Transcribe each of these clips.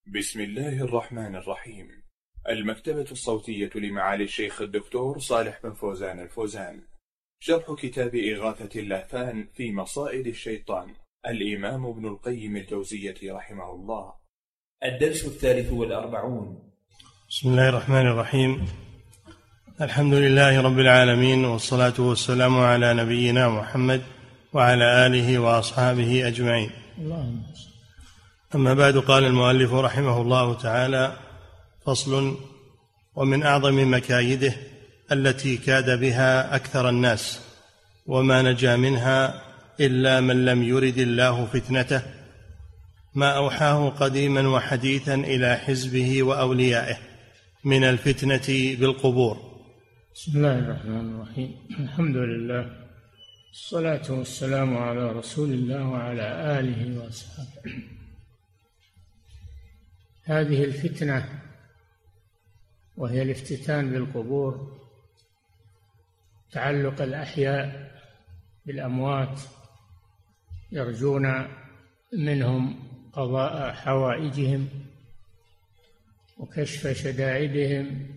بسم الله الرحمن الرحيم. المكتبة الصوتية لمعالي الشيخ الدكتور صالح بن فوزان الفوزان. شرح كتاب إغاثة اللهفان في مصائد الشيطان، الإمام ابن القيم الجوزية رحمه الله. الدرس 43. بسم الله الرحمن الرحيم. الحمد لله رب العالمين، والصلاة والسلام على نبينا محمد وعلى آله وأصحابه أجمعين. أما بعد، قال المؤلف رحمه الله تعالى: فصل: ومن أعظم مكايده التي كاد بها أكثر الناس، وما نجا منها إلا من لم يرد الله فتنته، ما أوحاه قديما وحديثا إلى حزبه وأوليائه من الفتنة بالقبور. بسم الله الرحمن الرحيم. الحمد لله، الصلاة والسلام على رسول الله وعلى آله وأصحابه. هذه الفتنة وهي الافتتان بالقبور، تعلق الأحياء بالأموات، يرجون منهم قضاء حوائجهم وكشف شدائدهم.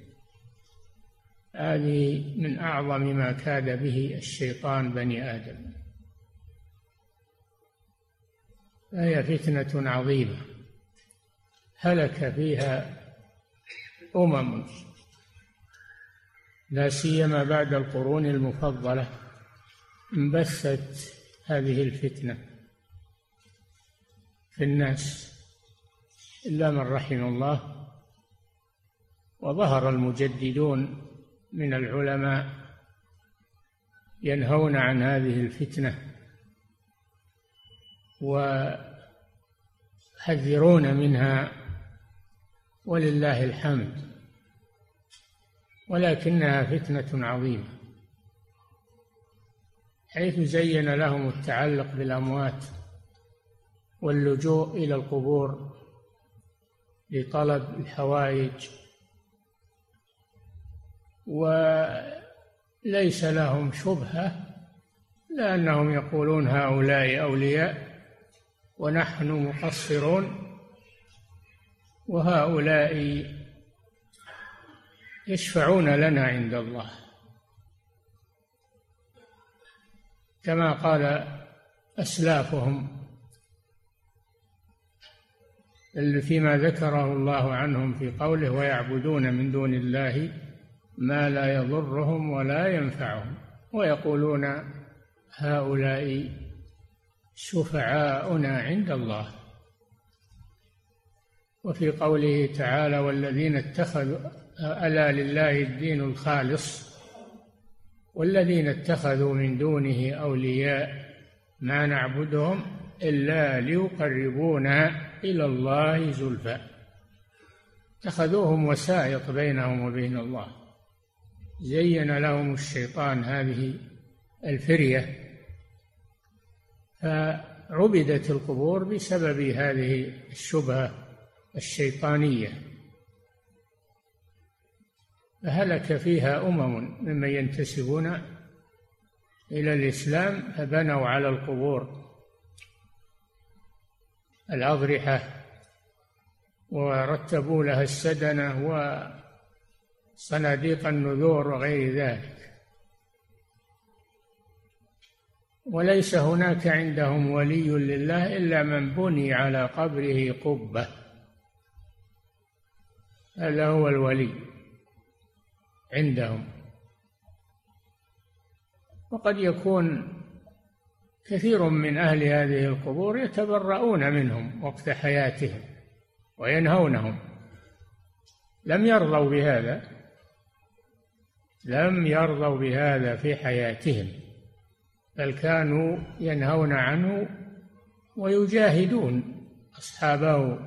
هذه من أعظم ما كاد به الشيطان بني آدم، فهي فتنة عظيمة هلك فيها أمم، لا سيما بعد القرون المفضلة انبثت هذه الفتنة في الناس إلا من رحم الله. وظهر المجددون من العلماء ينهون عن هذه الفتنة ويحذرون منها ولله الحمد، ولكنها فتنة عظيمة، حيث زين لهم التعلق بالأموات واللجوء إلى القبور لطلب الحوائج، وليس لهم شبهة، لأنهم يقولون هؤلاء أولياء ونحن مقصرون، وهؤلاء يشفعون لنا عند الله، كما قال أسلافهم اللي فيما ذكره الله عنهم في قوله: ويعبدون من دون الله ما لا يضرهم ولا ينفعهم ويقولون هؤلاء شفعاؤنا عند الله. وفي قوله تعالى: والذين اتخذوا ألا لله الدين الخالص والذين اتخذوا من دونه أولياء ما نعبدهم إلا ليقربونا إلى الله زلفى. اتخذوهم وسائط بينهم وبين الله، زين لهم الشيطان هذه الفرية، فعبدت القبور بسبب هذه الشبهة الشيطانية، فهلك فيها أمم ممن ينتسبون إلى الإسلام، فبنوا على القبور الأضرحة ورتبوا لها السدنة وصناديق النذور وغير ذلك، وليس هناك عندهم ولي لله إلا من بني على قبره قبة، هذا هو الولي عندهم. وقد يكون كثير من أهل هذه القبور يتبرؤون منهم وقت حياتهم وينهونهم، لم يرضوا بهذا في حياتهم، بل كانوا ينهون عنه ويجاهدون أصحابه،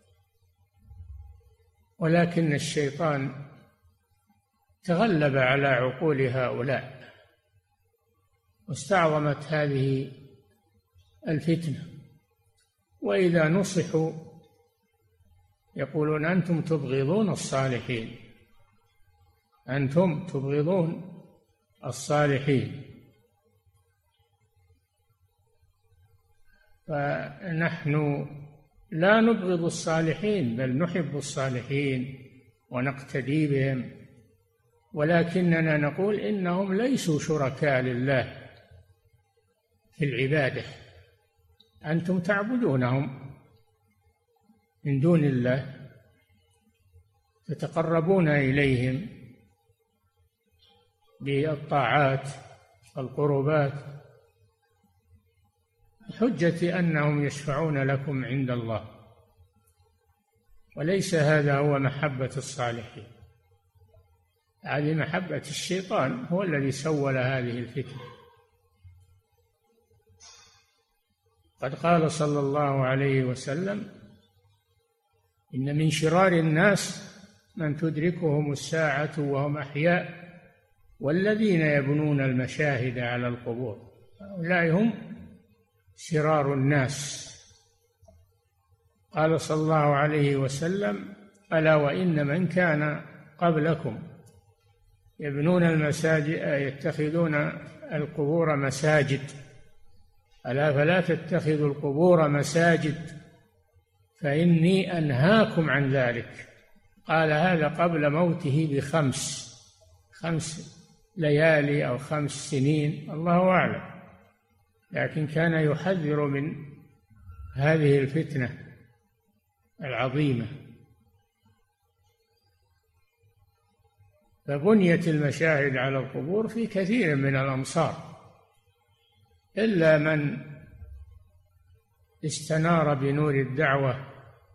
ولكن الشيطان تغلب على عقول هؤلاء واستعظمت هذه الفتنة. وإذا نصحوا يقولون: أنتم تبغضون الصالحين، أنتم تبغضون الصالحين. فنحن لا نبغض الصالحين بل نحب الصالحين ونقتدي بهم، ولكننا نقول إنهم ليسوا شركاء لله في العبادة. أنتم تعبدونهم من دون الله، تتقربون إليهم بالطاعات والقربات بحجة أنهم يشفعون لكم عند الله، وليس هذا هو محبة الصالحين. هذه محبة الشيطان، هو الذي سول هذه الفتنة. قد قال صلى الله عليه وسلم: إن من شرار الناس من تدركهم الساعة وهم أحياء والذين يبنون المشاهد على القبور. هؤلاء هم شرار الناس. قال صلى الله عليه وسلم: ألا وإن من كان قبلكم يبنون المساجد يتخذون القبور مساجد، ألا فلا تتخذوا القبور مساجد فإني أنهاكم عن ذلك. قال هذا قبل موته ب5 ليالي أو 5 سنين، الله أعلم، لكن كان يحذر من هذه الفتنة العظيمة. فبنيت المشاهد على القبور في كثير من الأمصار، إلا من استنار بنور الدعوة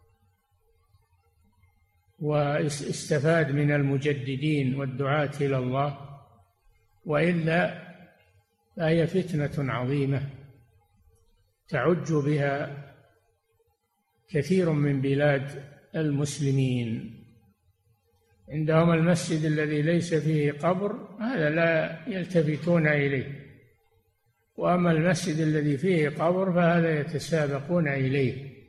واستفاد من المجددين والدعاة إلى الله، وإلا فهي فتنة عظيمة تعج بها كثير من بلاد المسلمين. عندهم المسجد الذي ليس فيه قبر هذا لا يلتفتون إليه، وأما المسجد الذي فيه قبر فهذا يتسابقون إليه،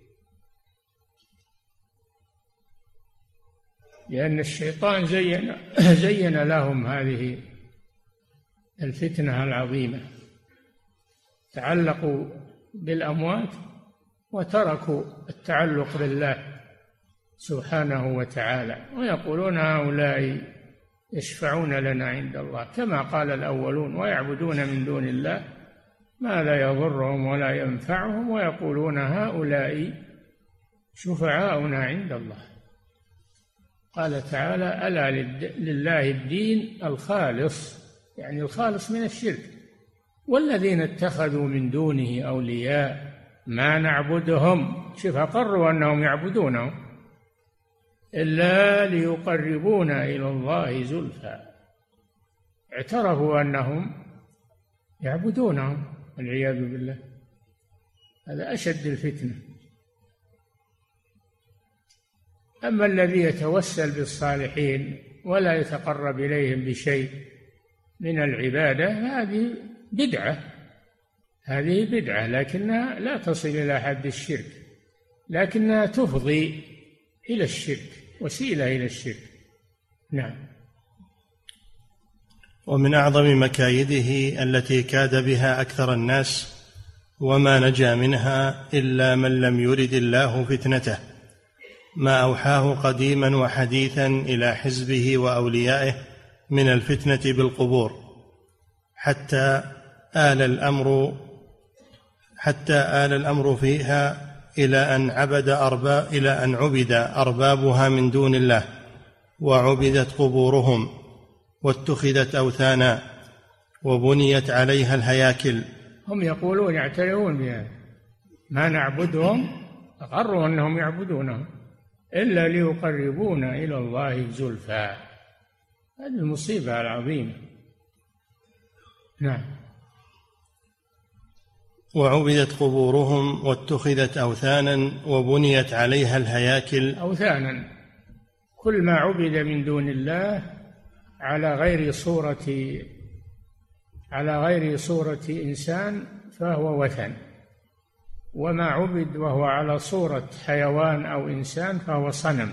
لأن الشيطان زين لهم هذه الفتنة العظيمة، تعلقوا بالأموات وتركوا التعلق بالله سبحانه وتعالى، ويقولون هؤلاء يشفعون لنا عند الله، كما قال الأولون: ويعبدون من دون الله ما لا يضرهم ولا ينفعهم ويقولون هؤلاء شفعاؤنا عند الله. قال تعالى: ألا لله الدين الخالص، يعني الخالص من الشرك، والذين اتخذوا من دونه أولياء ما نعبدهم، شوف أقروا أنهم يعبدونهم، إلا ليقربونا إلى الله زلفى، اعترفوا أنهم يعبدونهم والعياذ بالله. هذا أشد الفتنة. أما الذي يتوسل بالصالحين ولا يتقرب إليهم بشيء من العبادة هذه بدعة، لكنها لا تصل إلى حد الشرك، لكنها تفضي إلى الشرك، وسيلة إلى الشرك. نعم. ومن أعظم مكايده التي كاد بها أكثر الناس وما نجا منها إلا من لم يرد الله فتنته، ما أوحاه قديما وحديثا إلى حزبه وأوليائه من الفتنة بالقبور، حتى آل الأمر فيها إلى أن عبد أربابها من دون الله، وعبدت قبورهم، واتخذت أوثانا، وبنيت عليها الهياكل. هم يقولون يعترفون بها، ما نعبدهم، أقروا أنهم يعبدونهم إلا ليقربونا إلى الله زلفى. هذه المصيبة العظيمة. نعم. وعبدت قبورهم، واتخذت أوثانا، وبنيت عليها الهياكل. أوثانا كل ما عبد من دون الله على غير صورة إنسان فهو وثن، وما عبد وهو على صورة حيوان أو إنسان فهو صنم.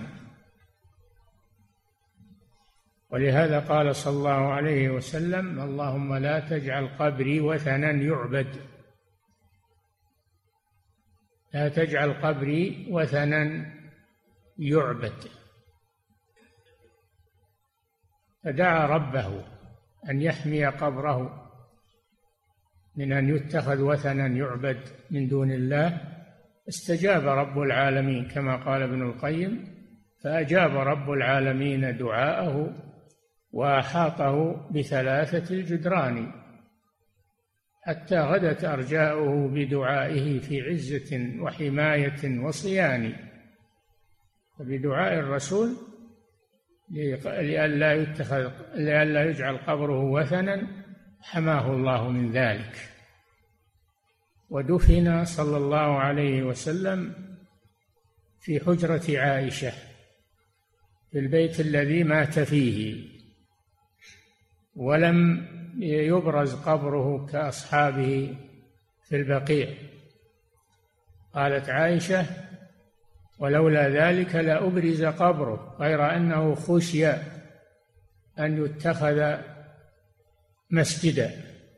ولهذا قال صلى الله عليه وسلم: اللهم لا تجعل قبري وثنا يعبد. لا تجعل قبري وثنا يعبد. فدعا ربه أن يحمي قبره من أن يتخذ وثنا يعبد من دون الله. استجاب رب العالمين كما قال ابن القيم: فأجاب رب العالمين دعاءه وأحاطه بثلاثة الجدران حتى غدت أرجاؤه بدعائه في عزة وحماية وصيان. فبدعاء الرسول لئلا يجعل قبره وثنا حماه الله من ذلك. ودفن صلى الله عليه وسلم في حجرة عائشة في البيت الذي مات فيه، ولم يبرز قبره كأصحابه في البقيع. قالت عائشة: ولولا ذلك لأبرز قبره، غير أنه خشي أن يتخذ مسجدا،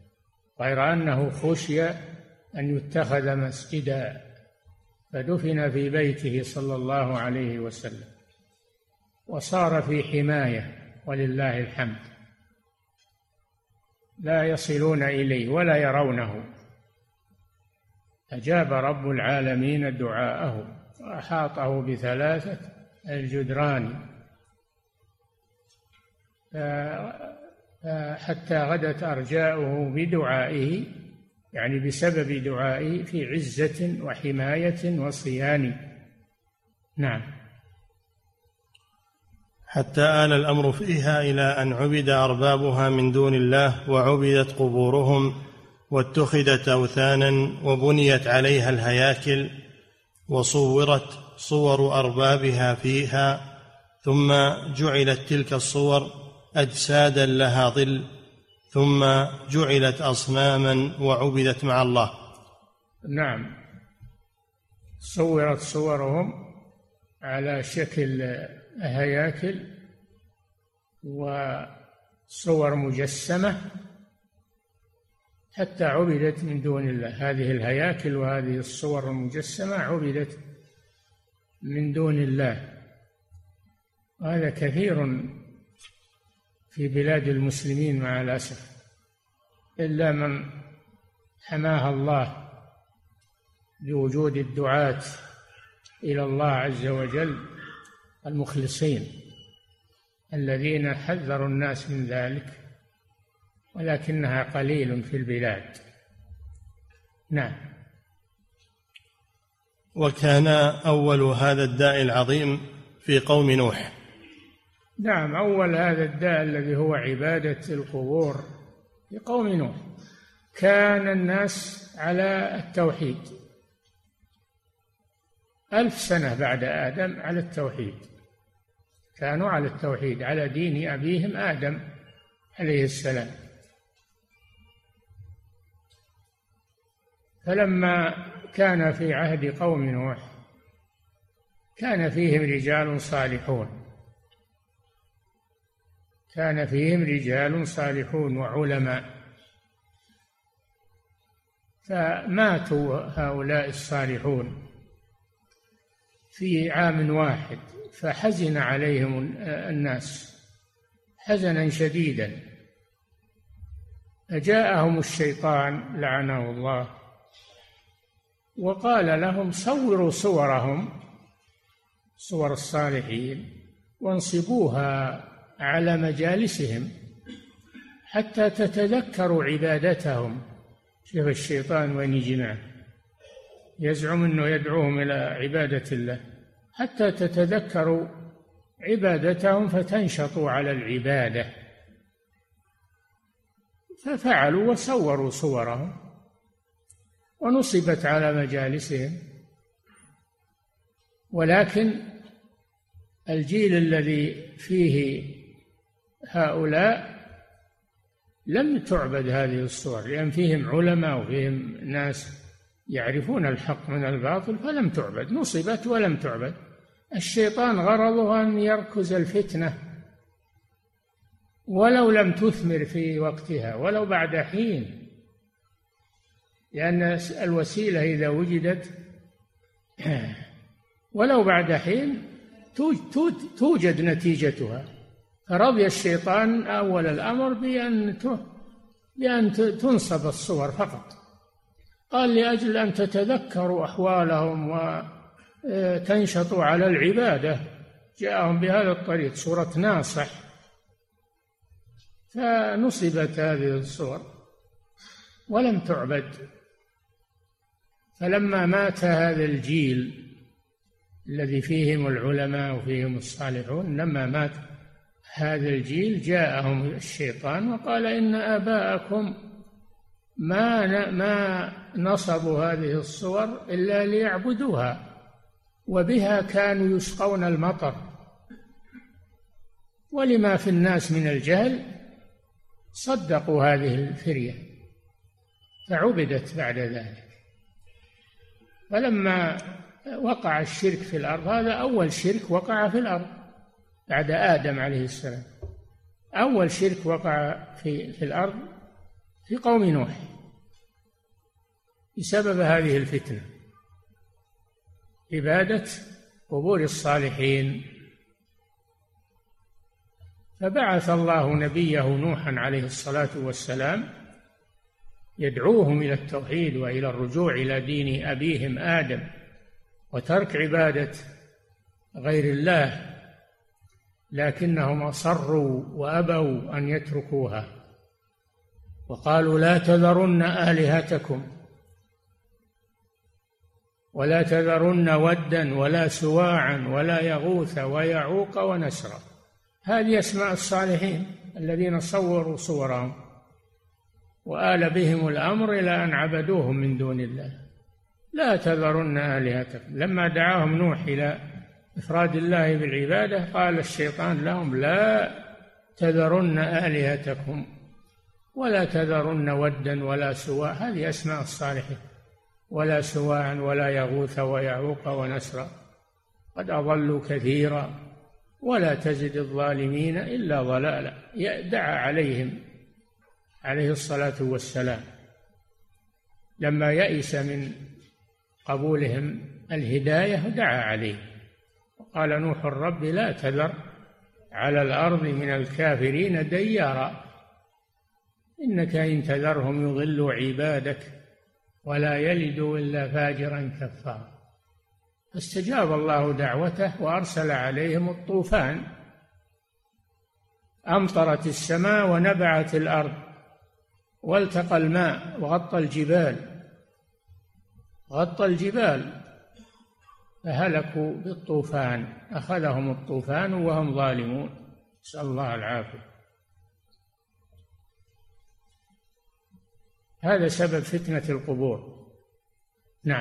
فدفن في بيته صلى الله عليه وسلم، وصار في حماية ولله الحمد، لا يصلون إليه ولا يرونه. أجاب رب العالمين دعاءه وأحاطه بثلاثة الجدران حتى غدت أرجاؤه بدعائه، يعني بسبب دعائه، في عزة وحماية وصيان. نعم. حتى آل الأمر فيها إلى أن عبد أربابها من دون الله، وعبدت قبورهم، واتخذت أوثانا، وبنيت عليها الهياكل، وصورت صور أربابها فيها، ثم جعلت تلك الصور أجسادا لها ظل، ثم جعلت أصناما وعبدت مع الله. نعم، صورت صورهم على شكل هياكل وصور مجسمة حتى عبدت من دون الله. هذه الهياكل وهذه الصور المجسمة عبدت من دون الله. وهذا كثير في بلاد المسلمين مع الأسف، إلا من حماها الله بوجود الدعاة إلى الله عز وجل المخلصين الذين حذروا الناس من ذلك، ولكنها قليل في البلاد. نعم. وكان أول هذا الداء العظيم في قوم نوح. نعم، أول هذا الداء الذي هو عبادة القبور في قوم نوح. كان الناس على التوحيد 1000 سنة بعد آدم، على التوحيد، كانوا على التوحيد، على دين أبيهم آدم عليه السلام. فلما كان في عهد قوم نوح كان فيهم رجال صالحون وعلماء، فماتوا هؤلاء الصالحون في عام واحد، فحزن عليهم الناس حزنا شديدا. فجاءهم الشيطان لعنه الله وقال لهم: صوروا صورهم، صور الصالحين، وانصبوها على مجالسهم حتى تتذكروا عبادتهم. شوف الشيطان وين يجي، يزعم أنه يدعوهم إلى عبادة الله، حتى تتذكروا عبادتهم فتنشطوا على العبادة. ففعلوا وصوروا صورهم ونصبت على مجالسهم. ولكن الجيل الذي فيه هؤلاء لم تعبد هذه الصور، لأن فيهم علماء وفيهم ناس يعرفون الحق من الباطل، فلم تعبد، نصبت ولم تعبد. الشيطان غرضه أن يركز الفتنة ولو لم تثمر في وقتها، ولو بعد حين، لأن الوسيلة إذا وجدت ولو بعد حين توجد نتيجتها. فرضي الشيطان أول الأمر بأن تنصب الصور فقط، قال لأجل أن تتذكروا أحوالهم وتنشطوا على العبادة، جاءهم بهذا الطريق سورة ناصح، فنصبت هذه الصور ولم تعبد. فلما مات هذا الجيل الذي فيهم العلماء وفيهم الصالحون، لما مات هذا الجيل جاءهم الشيطان وقال إن آباءكم ما نصبوا هذه الصور إلا ليعبدوها، وبها كانوا يسقون المطر، ولما في الناس من الجهل صدقوا هذه الفرية فعبدت بعد ذلك. فلما وقع الشرك في الأرض، هذا أول شرك وقع في الأرض بعد آدم عليه السلام، أول شرك وقع في الأرض في قوم نوح بسبب هذه الفتنة، عبادة قبور الصالحين. فبعث الله نبيه نوحا عليه الصلاة والسلام يدعوهم إلى التوحيد وإلى الرجوع إلى دين أبيهم آدم وترك عبادة غير الله، لكنهم أصروا وأبوا أن يتركوها، وقالوا لا تذرن آلهتكم ولا تذرن ودا ولا سواعا ولا يغوث ويعوق ونسرا. هذه أسماء الصالحين الذين صوروا صورهم وآل بهم الأمر إلى أن عبدوهم من دون الله. لا تذرن آلهتكم، لما دعاهم نوح إلى إفراد الله بالعبادة قال الشيطان لهم لا تذرن آلهتكم ولا تذرن ودا ولا سواع، هذه أسماء الصالحين، ولا سواعا ولا يغوث ويعوق ونسرا قد أضلوا كثيرا ولا تزد الظالمين إلا ضلالا. دعا عليهم عليه الصلاة والسلام لما يئس من قبولهم الهداية دعا عليه، قال نوح الرب لا تذر على الأرض من الكافرين ديارا إنك إن تذرهم يضلوا عبادك ولا يلدوا إلا فاجرا كفارا. فاستجاب الله دعوته وأرسل عليهم الطوفان، أمطرت السماء ونبعت الأرض والتقى الماء غطى الجبال فهلكوا بالطوفان، أخذهم الطوفان وهم ظالمون، نسأل الله العافية. هذا سبب فتنة القبور. نعم.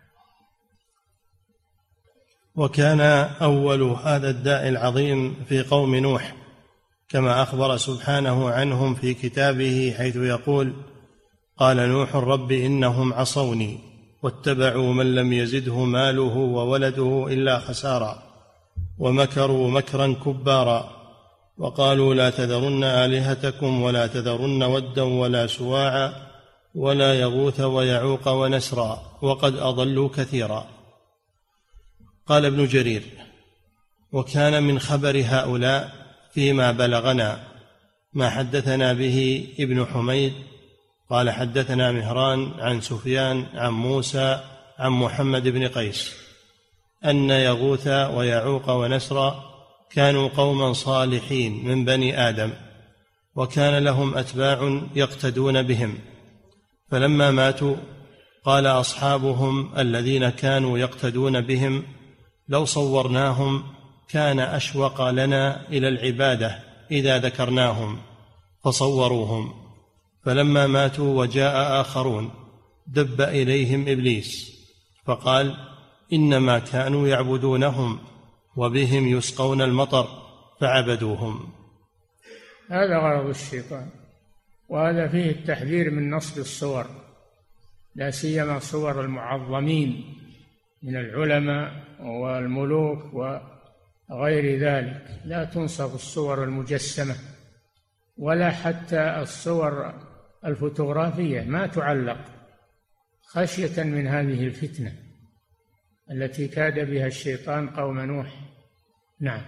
وكان أول هذا الداء العظيم في قوم نوح كما أخبر سبحانه عنهم في كتابه، حيث يقول قال نوح رب إنهم عصوني واتبعوا من لم يزده ماله وولده إلا خسارا ومكروا مكرا كبارا وقالوا لا تذرن آلهتكم ولا تذرن ودا ولا سواعا ولا يغوث ويعوق ونسرا وقد أضلوا كثيرا. قال ابن جرير وكان من خبر هؤلاء فيما بلغنا ما حدثنا به ابن حميد قال حدثنا مهران عن سفيان عن موسى عن محمد بن قيس أن يغوث ويعوق ونسرا كانوا قوما صالحين من بني آدم، وكان لهم أتباع يقتدون بهم، فلما ماتوا قال أصحابهم الذين كانوا يقتدون بهم لو صورناهم كان أشوق لنا إلى العبادة إذا ذكرناهم، فصوروهم. فلما ماتوا وجاء آخرون دب إليهم إبليس فقال إنما كانوا يعبدونهم وبهم يسقون المطر فعبدوهم. هذا غرض الشيطان، وهذا فيه التحذير من نصب الصور، لا سيما صور المعظمين من العلماء والملوك وغير ذلك. لا تنصب الصور المجسمة ولا حتى الصور الفوتوغرافية ما تعلق خشية من هذه الفتنة. التي كاد بها الشيطان قوم نوح. نعم.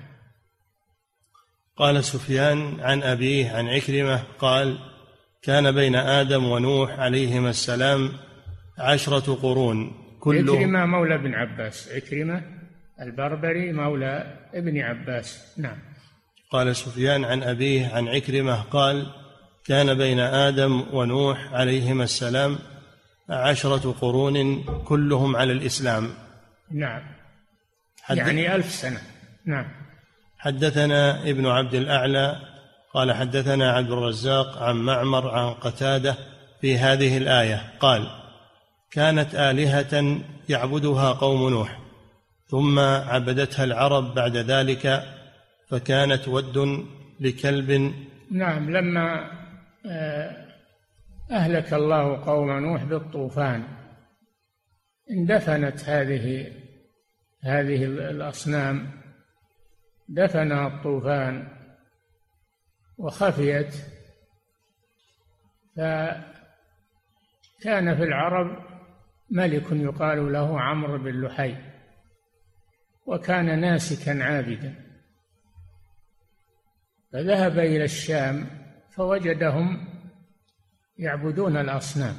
قال سفيان عن أبيه عن عكرمة قال: كان بين آدم ونوح عليهما السلام 10 قرون عكرمة مولى ابن عباس، عكرمة البربري مولى ابن عباس. نعم. قال سفيان عن أبيه عن عكرمة قال: كان بين آدم ونوح عليهما السلام 10 قرون كلهم على الإسلام. نعم، يعني 1000 سنة. نعم. حدثنا ابن عبد الأعلى قال: حدثنا عبد الرزاق عن معمر عن قتادة في هذه الآية قال: كانت آلهة يعبدها قوم نوح ثم عبدتها العرب بعد ذلك فكانت ود لكلب. نعم، لما أهلك الله قوم نوح بالطوفان اندفنت هذه الأصنام، دفنها الطوفان وخفيت، فكان في العرب ملك يقال له عمرو بن لحي، وكان ناسكا عابدا، فذهب إلى الشام فوجدهم يعبدون الأصنام،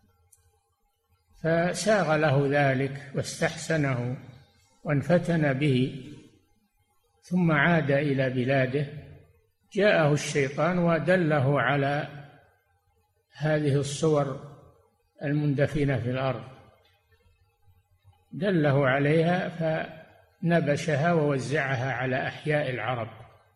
فساغ له ذلك واستحسنه وانفتن به، ثم عاد إلى بلاده. جاءه الشيطان ودله على هذه الصور المندفنة في الأرض، دله عليها فنبشها ووزعها على أحياء العرب،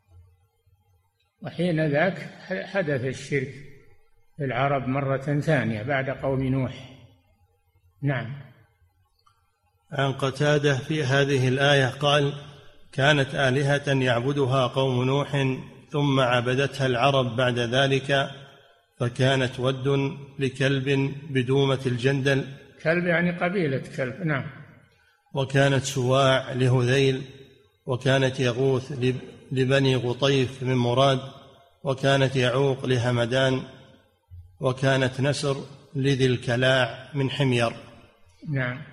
وحين ذاك حدث الشرك في العرب مرة ثانية بعد قوم نوح. نعم. عن قتادة في هذه الآية قال: كانت آلهة يعبدها قوم نوح ثم عبدتها العرب بعد ذلك فكانت ود لكلب بدومة الجندل. كلب يعني قبيلة كلب. نعم. وكانت سواع لهذيل، وكانت يغوث لبني غطيف من مراد، وكانت يعوق لهمدان، وكانت نسر لذي الكلاع من حمير. نعم.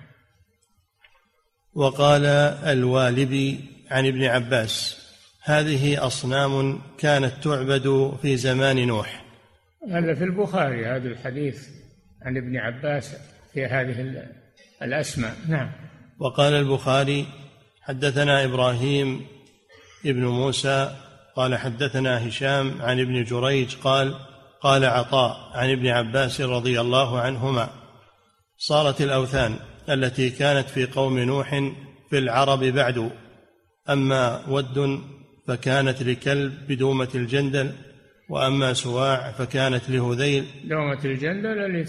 وقال الوالبي عن ابن عباس: هذه أصنام كانت تعبد في زمان نوح. هذا في البخاري هذا الحديث عن ابن عباس في هذه الأسماء. نعم. وقال البخاري: حدثنا إبراهيم ابن موسى قال حدثنا هشام عن ابن جريج قال عطاء عن ابن عباس رضي الله عنهما: صارت الأوثان التي كانت في قوم نوح في العرب بعد، أما ود فكانت لكلب بدومة الجندل، وأما سواع فكانت لهذيل. دومة الجندل اللي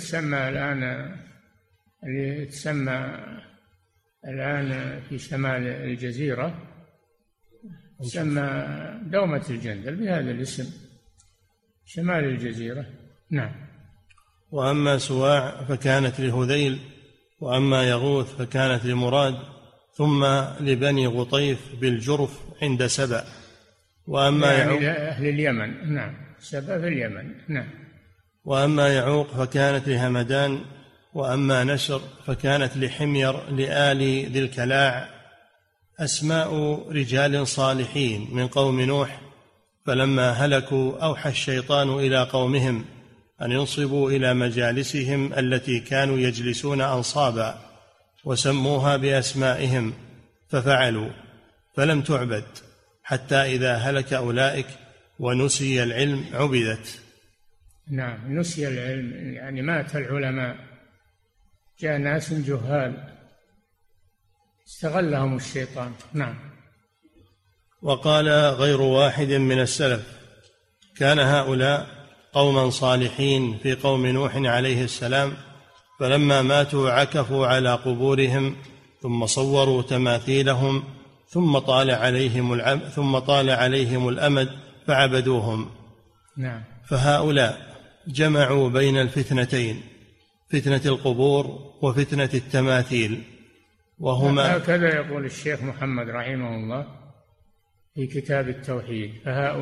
تسمى الآن في شمال الجزيرة، تسمى دومة الجندل بهذا الاسم، شمال الجزيرة. نعم. وأما سواع فكانت لهذيل، وأما يغوث فكانت لمراد، ثم لبني غطيف بالجرف عند سبأ. وأما يعني أهل اليمن. نعم، سبأ في اليمن. نعم. وأما يعوق فكانت لهمدان، وأما نسر فكانت لحمير لآل ذي الكلاع، أسماء رجال صالحين من قوم نوح، فلما هلكوا أوحى الشيطان إلى قومهم أن ينصبوا إلى مجالسهم التي كانوا يجلسون أنصابا، وسموها بأسمائهم، ففعلوا، فلم تعبد حتى إذا هلك أولئك ونسي العلم عبدت. نعم، نسي العلم يعني مات العلماء، جاء ناس جهال استغلهم الشيطان. نعم. وقال غير واحد من السلف: كان هؤلاء قوما صالحين في قوم نوح عليه السلام، فلما ماتوا عكفوا على قبورهم، ثم صوروا تماثيلهم، ثم طال عليهم الأمد فعبدوهم. نعم. فهؤلاء جمعوا بين الفتنتين، فتنة القبور وفتنة التماثيل، وهما هكذا يقول الشيخ محمد رحمه الله في كتاب التوحيد: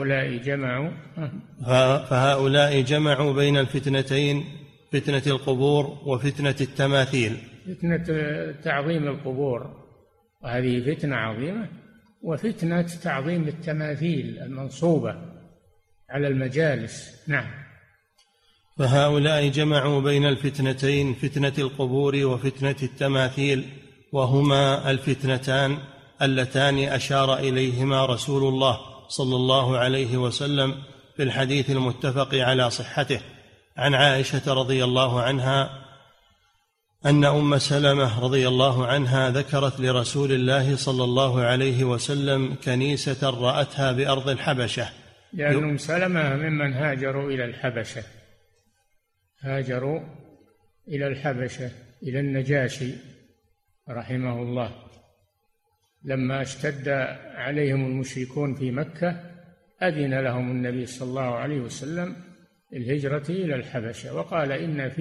فهؤلاء جمعوا بين الفتنتين، فتنة القبور وفتنة التماثيل. فتنة تعظيم القبور وهذه فتنة عظيمة، وفتنة تعظيم التماثيل المنصوبة على المجالس. نعم. فهؤلاء جمعوا بين الفتنتين، فتنة القبور وفتنة التماثيل، وهما الفتنتان اللتان أشار إليهما رسول الله صلى الله عليه وسلم في الحديث المتفق على صحته عن عائشة رضي الله عنها أن أم سلمة رضي الله عنها ذكرت لرسول الله صلى الله عليه وسلم كنيسة رأتها بأرض الحبشة، لأن أم سلمة ممن هاجروا إلى الحبشة، هاجروا إلى الحبشة إلى النجاشي رحمه الله لما اشتد عليهم المشركون في مكة، أذن لهم النبي صلى الله عليه وسلم الهجرة إلى الحبشة، وقال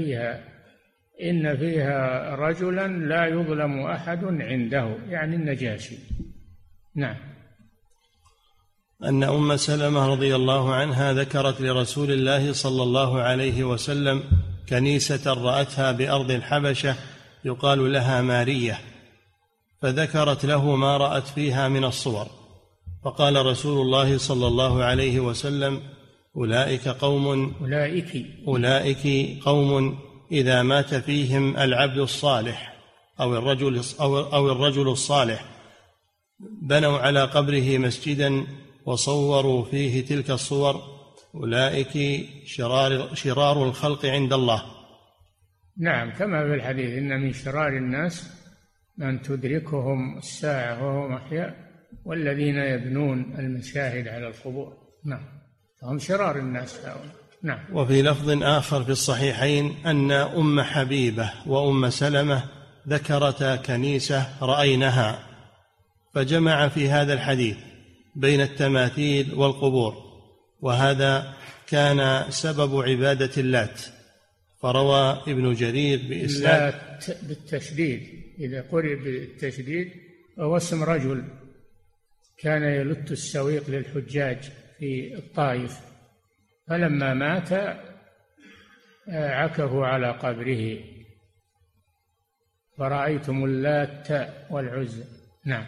إن فيها رجلا لا يظلم أحد عنده، يعني النجاشي. نعم. أن أم سلمة رضي الله عنها ذكرت لرسول الله صلى الله عليه وسلم كنيسة رأتها بأرض الحبشة يقال لها مارية، فذكرت له ما رأت فيها من الصور، فقال رسول الله صلى الله عليه وسلم أولئك قوم إذا مات فيهم العبد الصالح أو الرجل الصالح بنوا على قبره مسجدا وصوروا فيه تلك الصور، أولئك شرار الخلق عند الله. نعم، كما في الحديث إن من شرار الناس من تدركهم الساعة وهم أحياء والذين يبنون المشاهد على القبور. نعم، هم شرار الناس هؤلاء. نعم. وفي لفظ آخر في الصحيحين أن أم حبيبة وأم سلمة ذكرتا كنيسة رأينها، فجمع في هذا الحديث بين التماثيل والقبور، وهذا كان سبب عبادة اللات، فروى ابن جرير بإسناد بالتشديد، إذا قرئ بالتشديد وهو اسم رجل كان يلت السويق للحجاج في الطائف، فلما مات عكفوا على قبره فرأيتم اللات والعزى. نعم.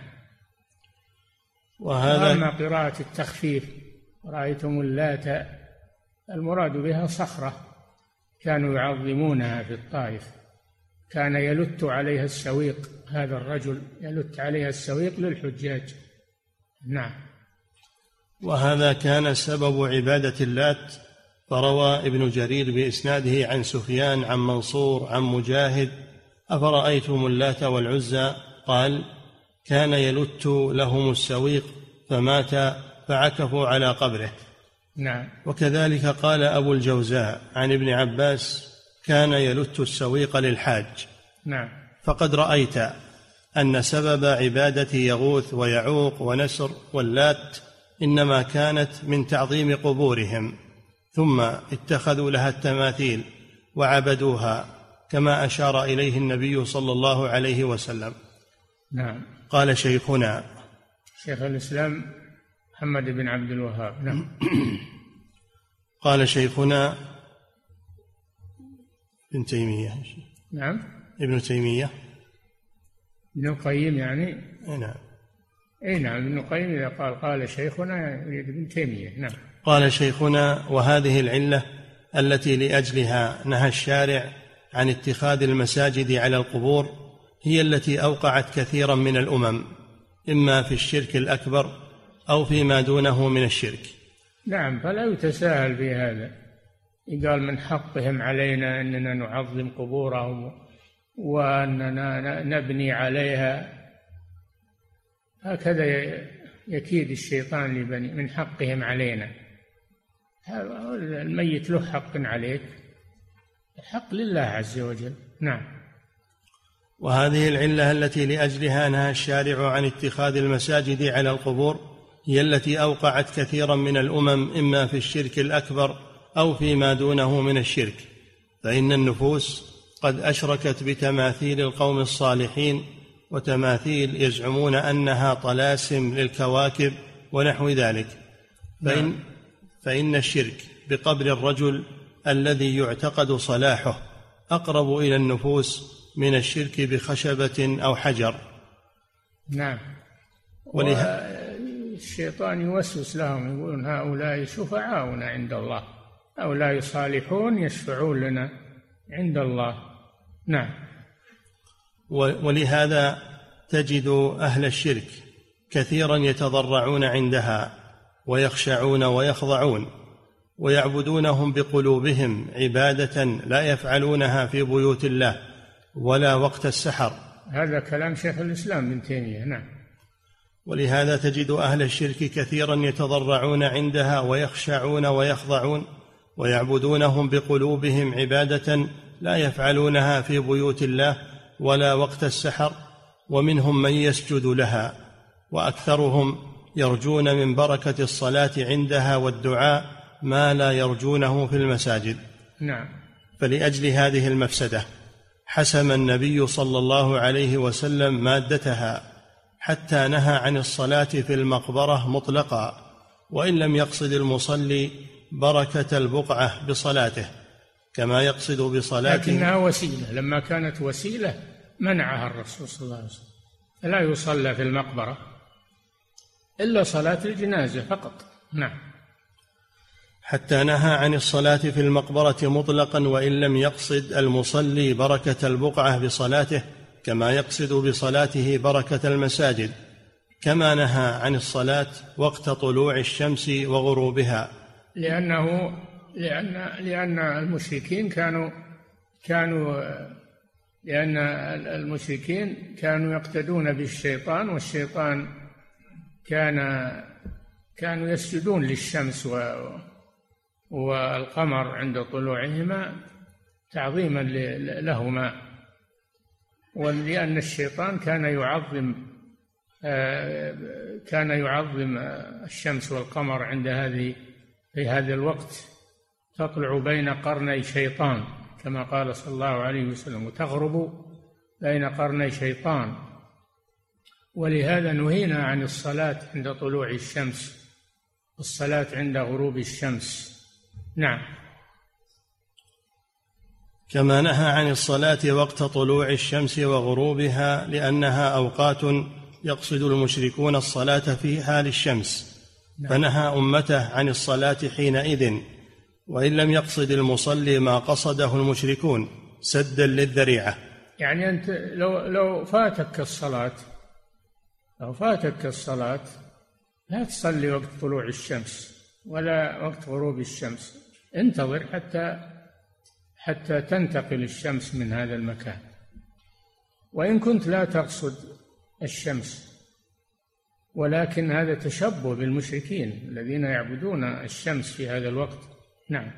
وأما قراءة التخفيف رأيتم اللات المراد بها صخرة كانوا يعظمونها في الطائف، كان يلت عليها السويق، هذا الرجل يلت عليها السويق للحجاج. نعم. وهذا كان سبب عبادة اللات، فروى ابن جرير بإسناده عن سفيان عن منصور عن مجاهد أفرأيتم اللات والعزى قال كان يلت لهم السويق فمات فعكفوا على قبره. نعم. وكذلك قال أبو الجوزاء عن ابن عباس كان يلت السويق للحاج. نعم. فقد رأيت أن سبب عبادة يغوث ويعوق ونسر واللات إنما كانت من تعظيم قبورهم، ثم اتخذوا لها التماثيل وعبدوها كما أشار إليه النبي صلى الله عليه وسلم. نعم. قال شيخنا شيخ الإسلام محمد بن عبد الوهاب. نعم. قال شيخنا ابن تيمية. نعم. ابن تيمية ابن القيم يعني. نعم. اي نعم، ابن القيم إذا قال شيخنا يريد ابن تيمية. نعم. قال شيخنا وهذه العلة التي لأجلها نهى الشارع عن اتخاذ المساجد على القبور هي التي أوقعت كثيرا من الأمم، إما في الشرك الأكبر أو فيما دونه من الشرك. نعم، فلا يتساهل في هذا، قال من حقهم علينا أننا نعظم قبورهم وأننا نبني عليها، هكذا يكيد الشيطان لبني من حقهم علينا. الميت له حق عليك، الحق لله عز وجل. نعم. وهذه العلة التي لأجلها نهى الشارع عن اتخاذ المساجد على القبور هي التي أوقعت كثيرا من الأمم، إما في الشرك الأكبر أو فيما دونه من الشرك، فإن النفوس قد أشركت بتماثيل القوم الصالحين وتماثيل يزعمون أنها طلاسم للكواكب ونحو ذلك. فإن الشرك بقبر الرجل الذي يعتقد صلاحه أقرب إلى النفوس من الشرك بخشبة أو حجر، نعم. والشيطان يوسوس لهم، يقولون هؤلاء شفعاؤنا عند الله، هؤلاء صالحون يشفعون لنا عند الله. نعم. ولهذا تجد أهل الشرك كثيرا يتضرعون عندها ويخشعون ويخضعون ويعبدونهم بقلوبهم عبادة لا يفعلونها في بيوت الله ولا وقت السحر. هذا كلام شيخ الإسلام ابن تيمية. نعم. ولهذا تجد أهل الشرك كثيرا يتضرعون عندها ويخشعون ويخضعون ويعبدونهم بقلوبهم عبادة لا يفعلونها في بيوت الله ولا وقت السحر، ومنهم من يسجد لها، وأكثرهم يرجون من بركة الصلاة عندها والدعاء ما لا يرجونه في المساجد. نعم. فلأجل هذه المفسدة حسم النبي صلى الله عليه وسلم مادتها، حتى نهى عن الصلاة في المقبرة مطلقا، وإن لم يقصد المصلي بركة البقعة بصلاته كما يقصد بصلاته، لكنها وسيلة. لما كانت وسيلة منعها الرسول صلى الله عليه وسلم، لا يصلى في المقبرة إلا صلاة الجنازة فقط. نعم. حتى نهى عن الصلاة في المقبرة مطلقا، وإن لم يقصد المصلي بركة البقعة بصلاته كما يقصد بصلاته بركة المساجد، كما نهى عن الصلاة وقت طلوع الشمس وغروبها، لأن المشركين كانوا يقتدون بالشيطان، والشيطان كانوا يسجدون للشمس والقمر عند طلوعهما تعظيما لهما، ولأن الشيطان كان يعظم الشمس والقمر في هذا الوقت، تطلع بين قرني شيطان كما قال صلى الله عليه وسلم، وتغرب بين قرني شيطان. ولهذا نهينا عن الصلاة عند طلوع الشمس، الصلاة عند غروب الشمس. نعم. كما نهى عن الصلاة وقت طلوع الشمس وغروبها، لأنها أوقات يقصد المشركون الصلاة فيها للشمس، فنهى أمته عن الصلاة حينئذ، وإن لم يقصد المصلي ما قصده المشركون سدا للذريعة. يعني أنت لو فاتك الصلاة لا تصلي وقت طلوع الشمس ولا وقت غروب الشمس، انتظر حتى تنتقل الشمس من هذا المكان. وإن كنت لا تقصد الشمس، ولكن هذا تشبه بالمشركين الذين يعبدون الشمس في هذا الوقت. نعم.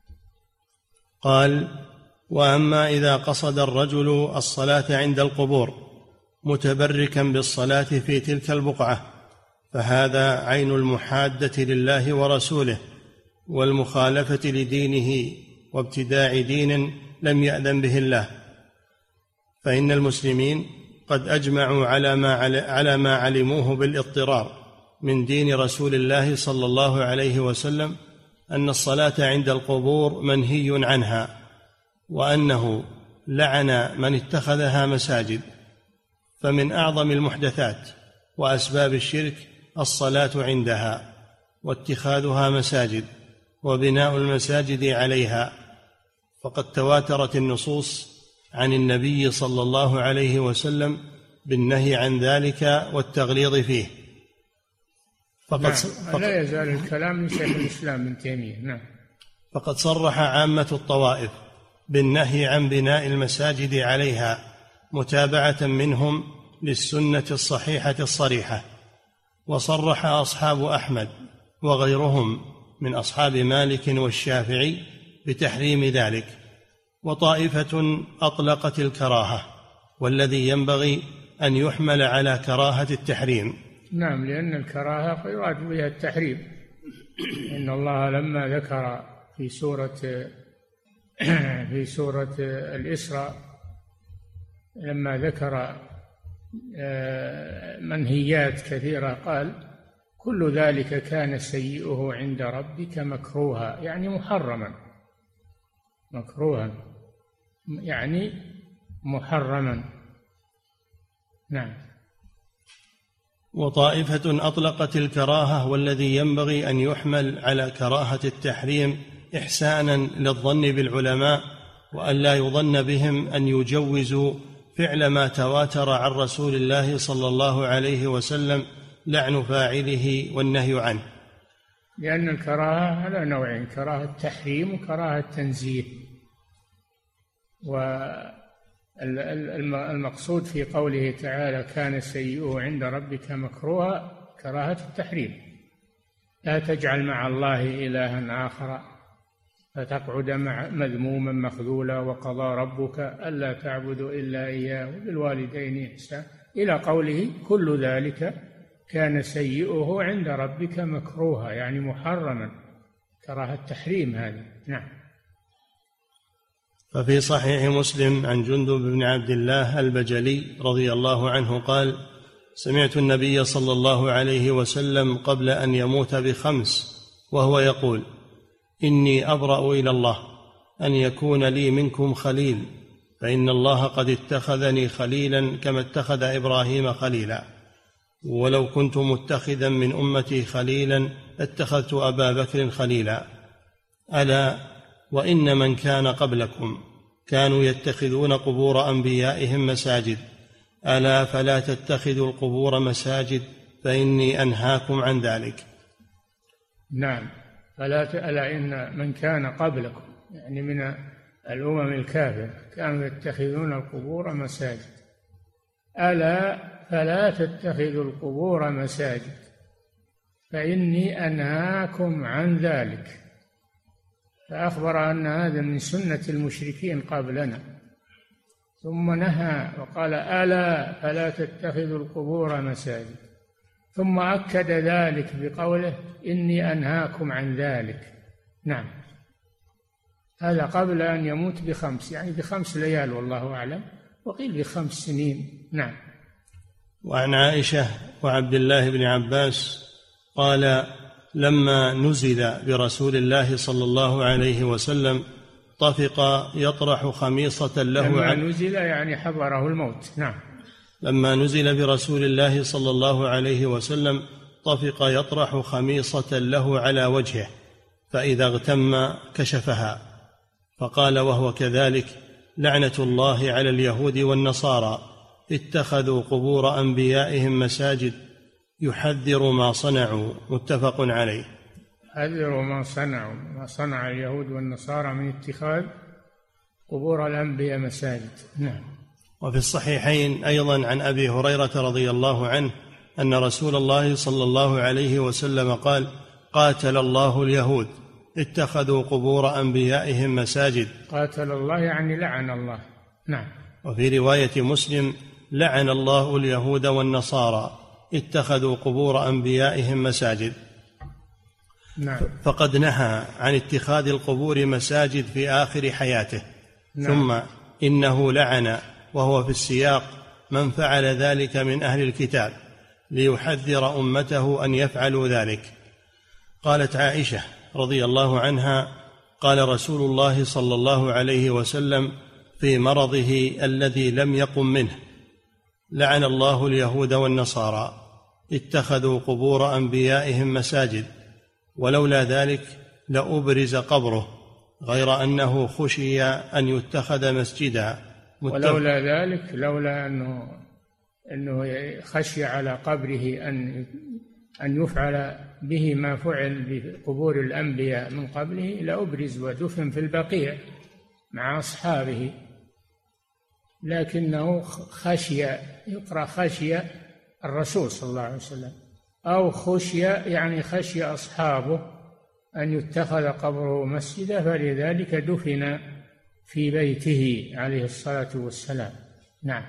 قال: وأما إذا قصد الرجل الصلاة عند القبور متبركا بالصلاة في تلك البقعة، فهذا عين المحادة لله ورسوله والمخالفة لدينه وابتداع دين لم يأذن به الله، فإن المسلمين قد أجمعوا على ما علموه بالاضطرار من دين رسول الله صلى الله عليه وسلم أن الصلاة عند القبور منهي عنها، وأنه لعن من اتخذها مساجد. فمن أعظم المحدثات وأسباب الشرك الصلاة عندها واتخاذها مساجد وبناء المساجد عليها، فقد تواترت النصوص عن النبي صلى الله عليه وسلم بالنهي عن ذلك والتغليظ فيه. لا يزال الكلام من شيخ الإسلام ابن تيمية. نعم. فقد صرح عامة الطوائف بالنهي عن بناء المساجد عليها متابعة منهم للسنة الصحيحة الصريحة، وصرح أصحاب أحمد وغيرهم من أصحاب مالك والشافعي بتحريم ذلك، وطائفة أطلقت الكراهة، والذي ينبغي أن يحمل على كراهة التحريم. نعم، لأن الكراهة يراد بها التحريم. إن الله لما ذكر في سورة الإسراء، لما ذكر منهيات كثيرة قال: كل ذلك كان سيئه عند ربك مكروها، يعني محرما، مكروها يعني محرما. نعم. وطائفة أطلقت الكراهة، والذي ينبغي أن يحمل على كراهة التحريم إحسانا للظن بالعلماء، وأن لا يظن بهم أن يجوزوا فعل ما تواتر عن رسول الله صلى الله عليه وسلم لعن فاعله والنهي عنه. لأن الكراهة على نوعين: كراهة تحريم وكراهة تنزيه. والمقصود في قوله تعالى كان سيئه عند ربك مكروها كراهة التحريم. لا تجعل مع الله إلها آخر فتقعد مذموما مخذولا، وقضى ربك ألا تعبدوا إلا إياه وبالوالدين إحسانا، إلى قوله كل ذلك كان سيئه عند ربك مكروها، يعني محرما، كراهة التحريم هذه. نعم. ففي صحيح مسلم عن جندب بن عبد الله البجلي رضي الله عنه قال: سمعت النبي صلى الله عليه وسلم قبل أن يموت ب5 وهو يقول: إني أبرأ إلى الله أن يكون لي منكم خليل، فإن الله قد اتخذني خليلا كما اتخذ إبراهيم خليلا، ولو كنت متخذا من أمتي خليلا اتخذت أبا بكر خليلا. ألا وإن من كان قبلكم كانوا يتخذون قبور أنبيائهم مساجد، ألا فلا تتخذوا القبور مساجد فإني أنهاكم عن ذلك. نعم. ألا إن من كان قبلكم، يعني من الأمم الكافرة، كانوا يتخذون القبور مساجد، ألا فلا تتخذوا القبور مساجد فإني أنهاكم عن ذلك. فأخبر أن هذا من سنة المشركين قبلنا، ثم نهى وقال: ألا فلا تتخذوا القبور مساجد، ثم أكد ذلك بقوله: إني أنهاكم عن ذلك. نعم. هذا قبل أن يموت ب5، يعني ب5 ليال والله أعلم، وقيل ب5 سنين. نعم. وعن عائشة وعبد الله بن عباس قال: لما نزل برسول الله صلى الله عليه وسلم طفق يطرح خميصة له. لما نزل يعني حضره الموت. نعم. لما نزل برسول الله صلى الله عليه وسلم طفق يطرح خميصة له على وجهه، فإذا اغتم كشفها، فقال وهو كذلك: لعنة الله على اليهود والنصارى اتخذوا قبور أنبيائهم مساجد، يحذر ما صنعوا. متفق عليه. يحذر ما صنعوا، ما صنع اليهود والنصارى من اتخاذ قبور الأنبياء مساجد. نعم. وفي الصحيحين أيضا عن أبي هريرة رضي الله عنه أن رسول الله صلى الله عليه وسلم قال: قاتل الله اليهود اتخذوا قبور أنبيائهم مساجد. قاتل الله يعني لعن الله. نعم. وفي رواية مسلم: لعن الله اليهود والنصارى اتخذوا قبور أنبيائهم مساجد. نعم. فقد نهى عن اتخاذ القبور مساجد في آخر حياته. نعم. ثم إنه لعن وهو في السياق من فعل ذلك من أهل الكتاب ليحذر أمته أن يفعلوا ذلك. قالت عائشة رضي الله عنها: قال رسول الله صلى الله عليه وسلم في مرضه الذي لم يقم منه: لعن الله اليهود والنصارى اتخذوا قبور أنبيائهم مساجد، ولولا ذلك لأبرز قبره، غير أنه خشي أن يتخذ مسجدا. ولولا ذلك، لولا أنه خشي على قبره أن يفعل به ما فعل بقبور الأنبياء من قبله، لأبرز ودفن في البقيع مع أصحابه، لكنه خشي، يقرأ خشي الرسول صلى الله عليه وسلم، أو خشي يعني خشي أصحابه أن يتخذ قبره مسجدا، فلذلك دفن في بيته عليه الصلاة والسلام. نعم.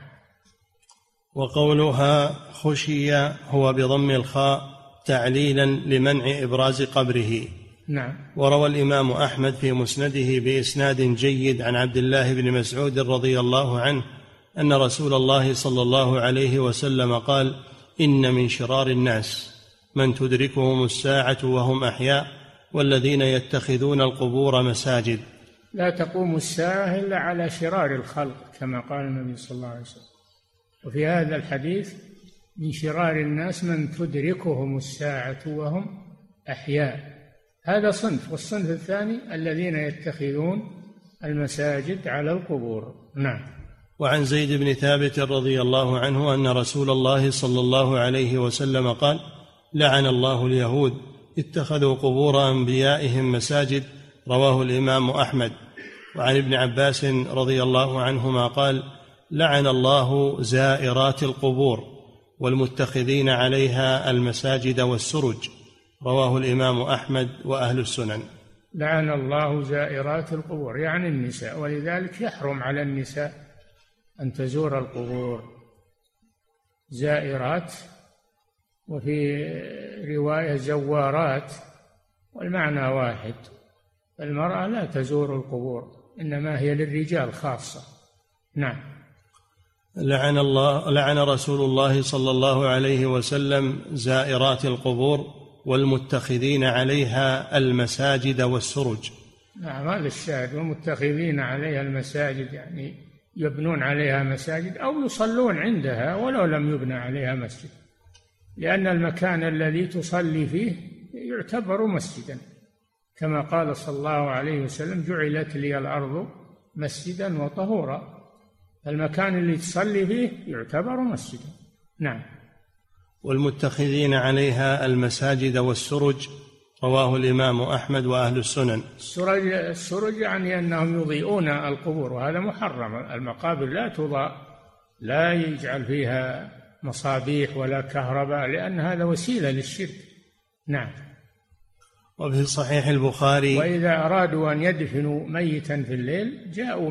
وقولها خشي هو بضم الخاء تعليلا لمنع إبراز قبره. نعم. وروى الإمام أحمد في مسنده بإسناد جيد عن عبد الله بن مسعود رضي الله عنه أن رسول الله صلى الله عليه وسلم قال: إن من شرار الناس من تدركهم الساعة وهم أحياء، والذين يتخذون القبور مساجد. لا تقوم الساعة إلا على شرار الخلق كما قال النبي صلى الله عليه وسلم. وفي هذا الحديث من شرار الناس من تدركهم الساعة وهم أحياء. هذا صنف. والصنف الثاني الذين يتخذون المساجد على القبور. نعم. وعن زيد بن ثابت رضي الله عنه أن رسول الله صلى الله عليه وسلم قال: لعن الله اليهود اتخذوا قبور أنبيائهم مساجد. رواه الإمام أحمد. وعن ابن عباس رضي الله عنهما قال: لعن الله زائرات القبور والمتخذين عليها المساجد والسرج. رواه الإمام أحمد وأهل السنن. لعن الله زائرات القبور يعني النساء، ولذلك يحرم على النساء أن تزور القبور. زائرات، وفي رواية زوارات، والمعنى واحد. المرأة لا تزور القبور، إنما هي للرجال خاصة. نعم. لعن رسول الله صلى الله عليه وسلم زائرات القبور والمتخذين عليها المساجد والسرج. نعم، هذا الشاهد. والمتخذين عليها المساجد يعني يبنون عليها مساجد أو يصلون عندها ولو لم يبنى عليها مسجد، لأن المكان الذي تصلي فيه يعتبر مسجدا، كما قال صلى الله عليه وسلم: جعلت لي الأرض مسجدا وطهورا. المكان اللي تصلي فيه يعتبر مسجدا. نعم. والمتخذين عليها المساجد والسرج. رواه الإمام أحمد وأهل السنن. السرج يعني أنهم يضيئون القبور، وهذا محرم. المقابر لا تضاء، لا يجعل فيها مصابيح ولا كهرباء، لأن هذا وسيلة للشرك. نعم. وفي صحيح البخاري: وإذا أرادوا أن يدفنوا ميتا في الليل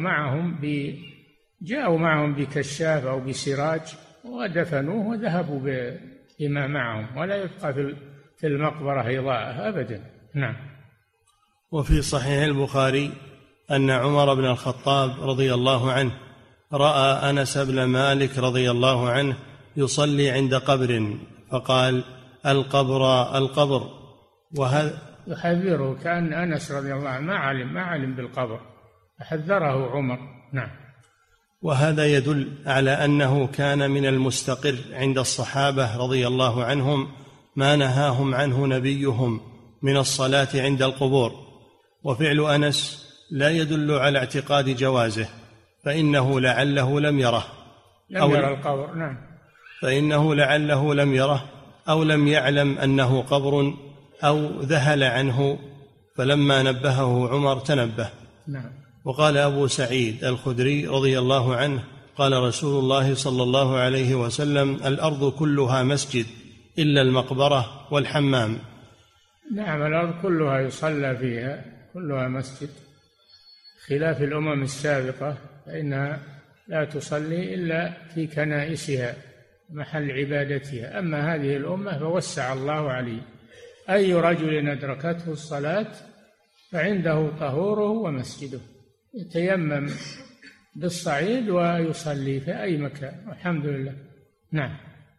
جاءوا معهم بكشاف أو بسراج ودفنوه وذهبوا بما معهم، ولا يبقى في المقبرة إضاءة أبدا. نعم. وفي صحيح البخاري أن عمر بن الخطاب رضي الله عنه رأى أنس بن مالك رضي الله عنه يصلي عند قبر فقال: القبر القبر. وهذا يحذره، كأن أنس رضي الله عنه ما علم بالقبر، فحذره عمر. نعم. وهذا يدل على أنه كان من المستقر عند الصحابة رضي الله عنهم ما نهاهم عنه نبيهم من الصلاة عند القبور. وفعل أنس لا يدل على اعتقاد جوازه، فإنه لعله لم يره القبر. نعم. فإنه لعله لم يره أو لم يعلم أنه قبر أو ذهل عنه، فلما نبهه عمر تنبه. نعم. وقال أبو سعيد الخدري رضي الله عنه: قال رسول الله صلى الله عليه وسلم: الأرض كلها مسجد إلا المقبرة والحمام. نعم، الأرض كلها يصلى فيها، كلها مسجد، خلاف الأمم السابقة فإنها لا تصلي إلا في كنائسها محل عبادتها. أما هذه الأمة فوسع الله عليه، أي رجل أدركته الصلاة فعنده طهوره ومسجده، يتيمم بالصعيد ويصلي في أي مكان، والحمد لله. نعم.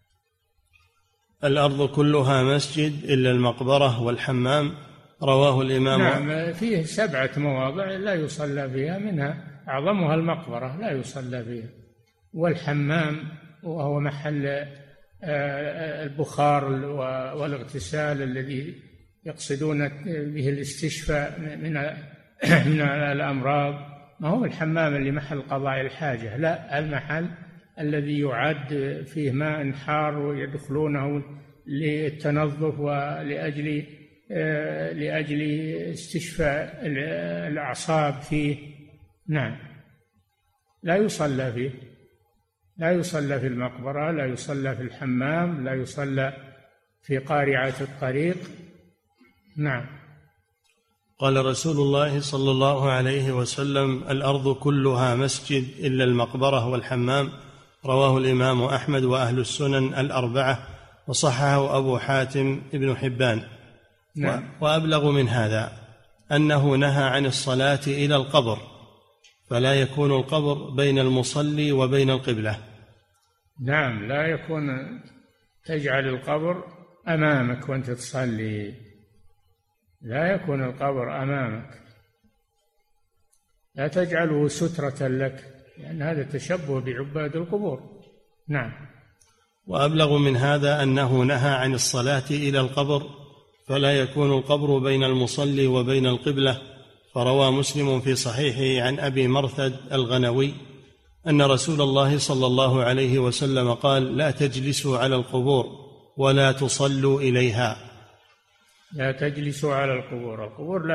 الأرض كلها مسجد إلا المقبرة والحمام. رواه الإمام. نعم، فيه 7 مواضع لا يصلى فيها، منها أعظمها المقبرة لا يصلى فيها، والحمام وهو محل البخار والاغتسال الذي يقصدون به الاستشفاء من الأمراض. ما هو الحمام اللي محل قضاء الحاجة، لا، المحل الذي يعد فيه ماء حار ويدخلونه للتنظف ولأجل استشفاء الأعصاب فيه. نعم. لا يصلى فيه، لا يصلى في المقبرة، لا يصلى في الحمام، لا يصلى في قارعة الطريق. نعم. قال رسول الله صلى الله عليه وسلم: الأرض كلها مسجد إلا المقبرة والحمام. رواه الإمام أحمد وأهل السنن الأربعة، وصححه أبو حاتم ابن حبان. نعم. وأبلغ من هذا أنه نهى عن الصلاة إلى القبر، فلا يكون القبر بين المصلي وبين القبلة. نعم، لا يكون تجعل القبر أمامك وأنت تصلي، لا يكون القبر أمامك، لا تجعله سترة لك، لأن هذا تشبه بعباد القبور. نعم. وأبلغ من هذا أنه نهى عن الصلاة إلى القبر، فلا يكون القبر بين المصلي وبين القبلة. فروى مسلم في صحيحه عن أبي مرثد الغنوي أن رسول الله صلى الله عليه وسلم قال: لا تجلسوا على القبور ولا تصلوا إليها. لا تجلسوا على القبور. القبور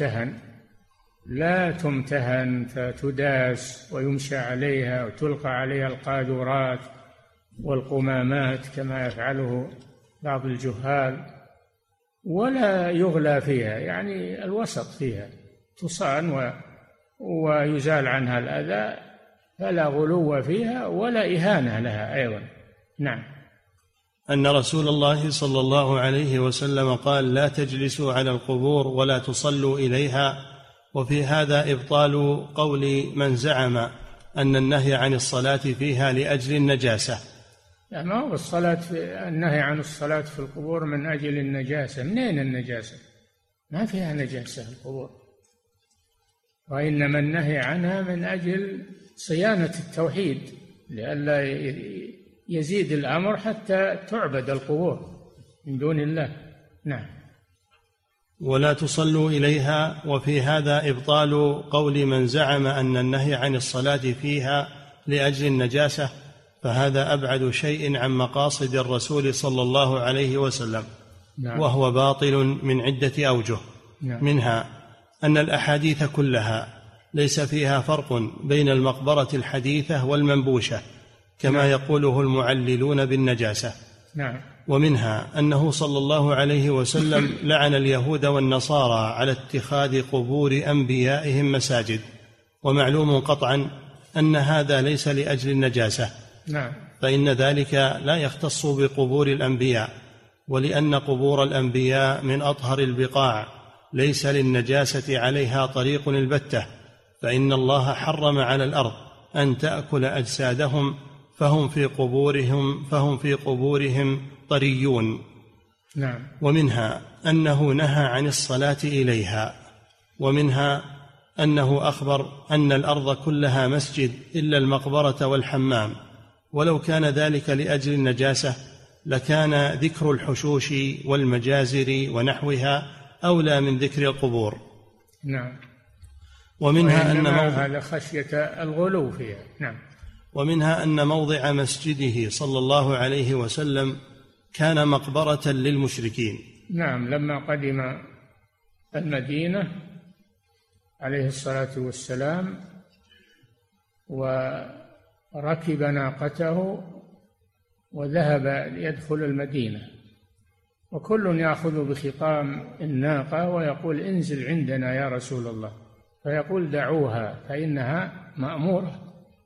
لا تمتهن فتداس ويمشى عليها وتلقى عليها القاذورات والقمامات كما يفعله بعض الجهال، ولا يغلى فيها، يعني الوسط فيها، تصان ويزال عنها الأذى، فلا غلو فيها ولا إهانة لها أيضا. نعم. أن رسول الله صلى الله عليه وسلم قال: لا تجلسوا على القبور ولا تصلوا إليها. وفي هذا إبطال قول من زعم أن النهي عن الصلاة فيها لأجل النجاسة. لا، ما هو النهي عن الصلاة في القبور من أجل النجاسة. منين النجاسة؟ ما فيها نجاسة القبور، وإنما النهي عنها من أجل صيانة التوحيد، لئلا يزيد الأمر حتى تعبد القبور من دون الله. نعم. ولا تصلوا إليها. وفي هذا إبطال قول من زعم أن النهي عن الصلاة فيها لأجل النجاسة، فهذا أبعد شيء عن مقاصد الرسول صلى الله عليه وسلم. نعم. وهو باطل من عدة أوجه. نعم. منها أن الأحاديث كلها ليس فيها فرق بين المقبرة الحديثة والمنبوشة كما نعم. يقوله المعللون بالنجاسة. نعم. ومنها أنه صلى الله عليه وسلم لعن اليهود والنصارى على اتخاذ قبور أنبيائهم مساجد، ومعلوم قطعا أن هذا ليس لأجل النجاسة. نعم. فإن ذلك لا يختص بقبور الأنبياء، ولأن قبور الأنبياء من أطهر البقاع ليس للنجاسة عليها طريق البتة، فإن الله حرم على الأرض أن تأكل أجسادهم، فهم في قبورهم طريون. نعم. ومنها أنه نهى عن الصلاة إليها. ومنها أنه أخبر أن الأرض كلها مسجد إلا المقبرة والحمام، ولو كان ذلك لأجل النجاسة لكان ذكر الحشوش والمجازر ونحوها أولى من ذكر القبور. نعم. ومنها أن هذا خشية الغلو فيها. نعم. ومنها أن موضع مسجده صلى الله عليه وسلم كان مقبرة للمشركين. نعم. لما قدم المدينة عليه الصلاة والسلام وركب ناقته وذهب يدخل المدينة، وكل يأخذ بخطام الناقة ويقول: انزل عندنا يا رسول الله، فيقول: دعوها فإنها مأمورة،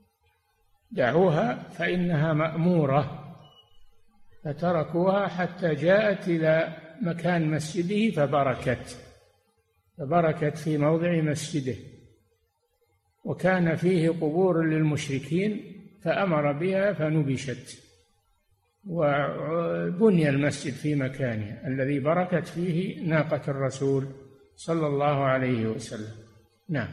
دعوها فإنها مأمورة. فتركوها حتى جاءت إلى مكان مسجده فبركت في موضع مسجده، وكان فيه قبور للمشركين فأمر بها فنبشت، وبني المسجد في مكانه الذي بركت فيه ناقة الرسول صلى الله عليه وسلم. نعم.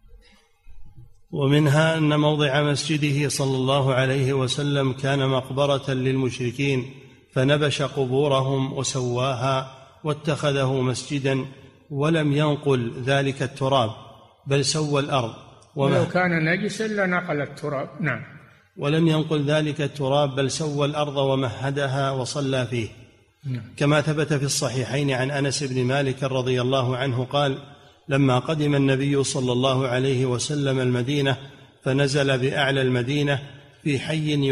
ومنها أن موضع مسجده صلى الله عليه وسلم كان مقبرة للمشركين، فنبش قبورهم وسواها واتخذه مسجدا، ولم ينقل ذلك التراب بل سوى الأرض. ولو كان نجسا لنقل التراب. نعم. ولم ينقل ذلك التراب بل سوى الأرض ومهدها وصلى فيه. كما ثبت في الصحيحين عن أنس بن مالك رضي الله عنه قال: لما قدم النبي صلى الله عليه وسلم المدينة فنزل بأعلى المدينة في حي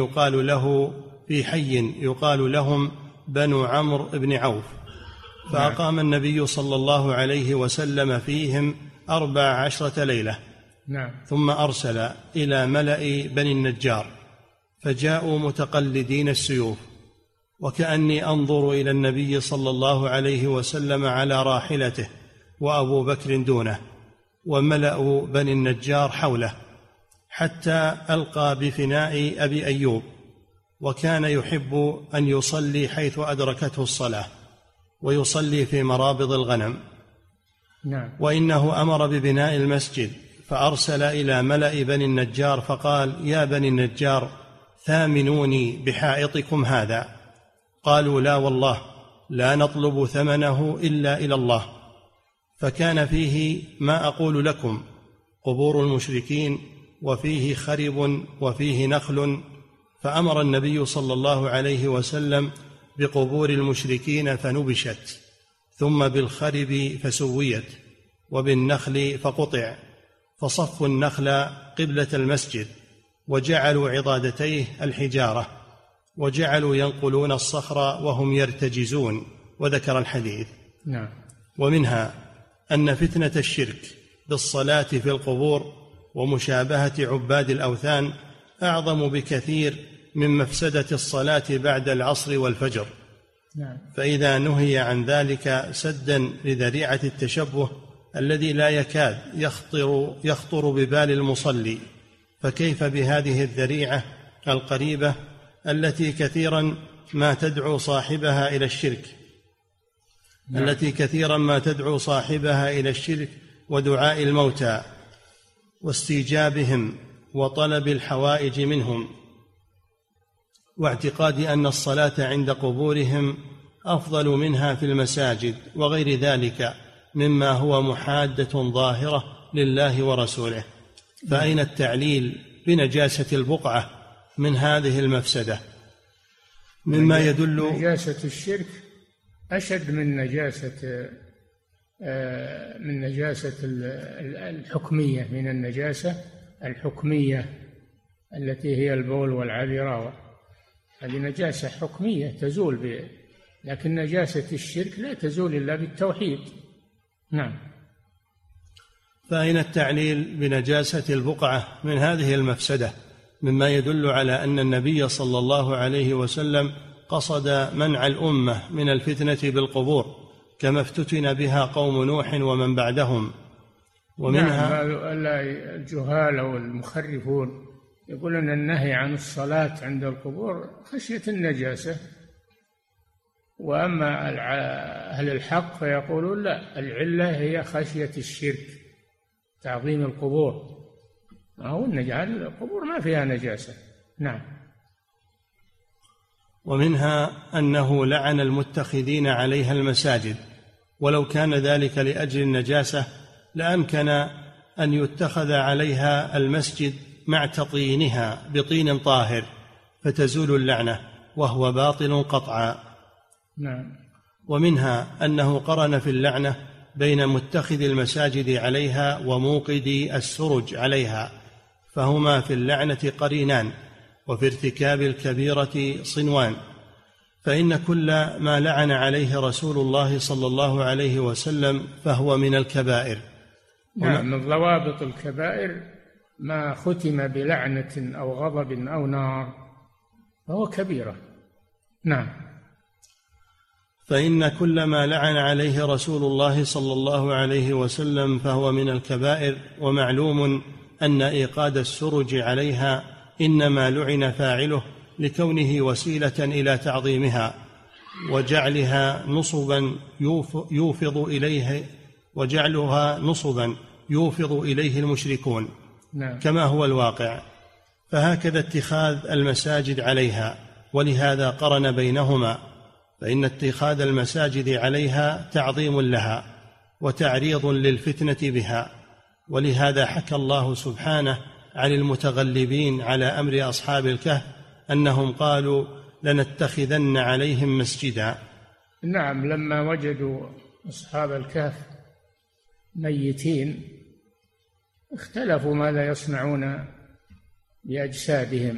يقال لهم بنو عمرو بن عوف، فأقام النبي صلى الله عليه وسلم فيهم 14 ليلة. ثم أرسل إلى ملأ بني النجار فجاءوا متقلدين السيوف، وكأني أنظر إلى النبي صلى الله عليه وسلم على راحلته وأبو بكر دونه وملأ بني النجار حوله، حتى ألقى بفناء أبي أيوب، وكان يحب أن يصلي حيث أدركته الصلاة ويصلي في مرابض الغنم. وإنه أمر ببناء المسجد، فأرسل إلى ملأ بني النجار فقال: يا بني النجار، ثامنوني بحائطكم هذا. قالوا لا والله لا نطلب ثمنه إلا إلى الله. فكان فيه ما أقول لكم: قبور المشركين، وفيه خرب، وفيه نخل. فأمر النبي صلى الله عليه وسلم بقبور المشركين فنبشت، ثم بالخرب فسويت، وبالنخل فقطع، فصفوا النخل قبلة المسجد، وجعلوا عضادتيه الحجارة، وجعلوا ينقلون الصخر وهم يرتجزون. وذكر الحديث. نعم. ومنها أن فتنة الشرك بالصلاة في القبور ومشابهة عباد الأوثان أعظم بكثير من مفسدة الصلاة بعد العصر والفجر. نعم. فإذا نهي عن ذلك سدا لذريعة التشبه الذي لا يكاد يخطر ببال المصلي، فكيف بهذه الذريعة القريبة التي كثيرا ما تدعو صاحبها إلى الشرك، إلى الشرك ودعاء الموتى واستيجابهم وطلب الحوائج منهم، واعتقاد أن الصلاة عند قبورهم أفضل منها في المساجد، وغير ذلك مما هو محادة ظاهرة لله ورسوله. فأين التعليل بنجاسة البقعة من هذه المفسدة؟ مما يدل نجاسة الشرك أشد من نجاسة الحكمية، من النجاسة الحكمية التي هي البول والعذراء، هذه نجاسة حكمية تزول به، لكن نجاسة الشرك لا تزول إلا بالتوحيد. نعم. فأين التعليل بنجاسة البقعة من هذه المفسدة؟ مما يدل على أن النبي صلى الله عليه وسلم قصد منع الأمة من الفتنة بالقبور كما افتتن بها قوم نوح ومن بعدهم. ومنها الجهال والمخرفون يقولون النهي عن الصلاة عند القبور خشية النجاسة، وأما أهل الحق فيقولون لا، العلة هي خشية الشرك، تعظيم القبور. أو نجعل القبور ما فيها نجاسة. نعم. ومنها أنه لعن المتخذين عليها المساجد، ولو كان ذلك لأجل النجاسة لأمكن أن يتخذ عليها المسجد مع تطينها بطين طاهر فتزول اللعنة، وهو باطل قطعا. نعم. ومنها أنه قرن في اللعنة بين متخذ المساجد عليها وموقد السرج عليها، فهما في اللعنة قرينان، وفي ارتكاب الكبيرة صنوان. فإن كل ما لعن عليه رسول الله صلى الله عليه وسلم فهو من الكبائر. نعم. من ضوابط الكبائر ما ختم بلعنة أو غضب أو نار فهو كبيرة. نعم. فإن كل ما لعن عليه رسول الله صلى الله عليه وسلم فهو من الكبائر. ومعلوم أن إيقاد السرج عليها إنما لعن فاعله لكونه وسيلة إلى تعظيمها وجعلها نصبا يوفض إليه المشركون. نعم. كما هو الواقع. فهكذا اتخاذ المساجد عليها، ولهذا قرن بينهما، فإن اتخاذ المساجد عليها تعظيم لها وتعريض للفتنة بها. ولهذا حكى الله سبحانه عن المتغلبين على أمر أصحاب الكهف أنهم قالوا لنتخذن عليهم مسجدا. نعم. لما وجدوا أصحاب الكهف ميتين اختلفوا ماذا يصنعون بأجسادهم،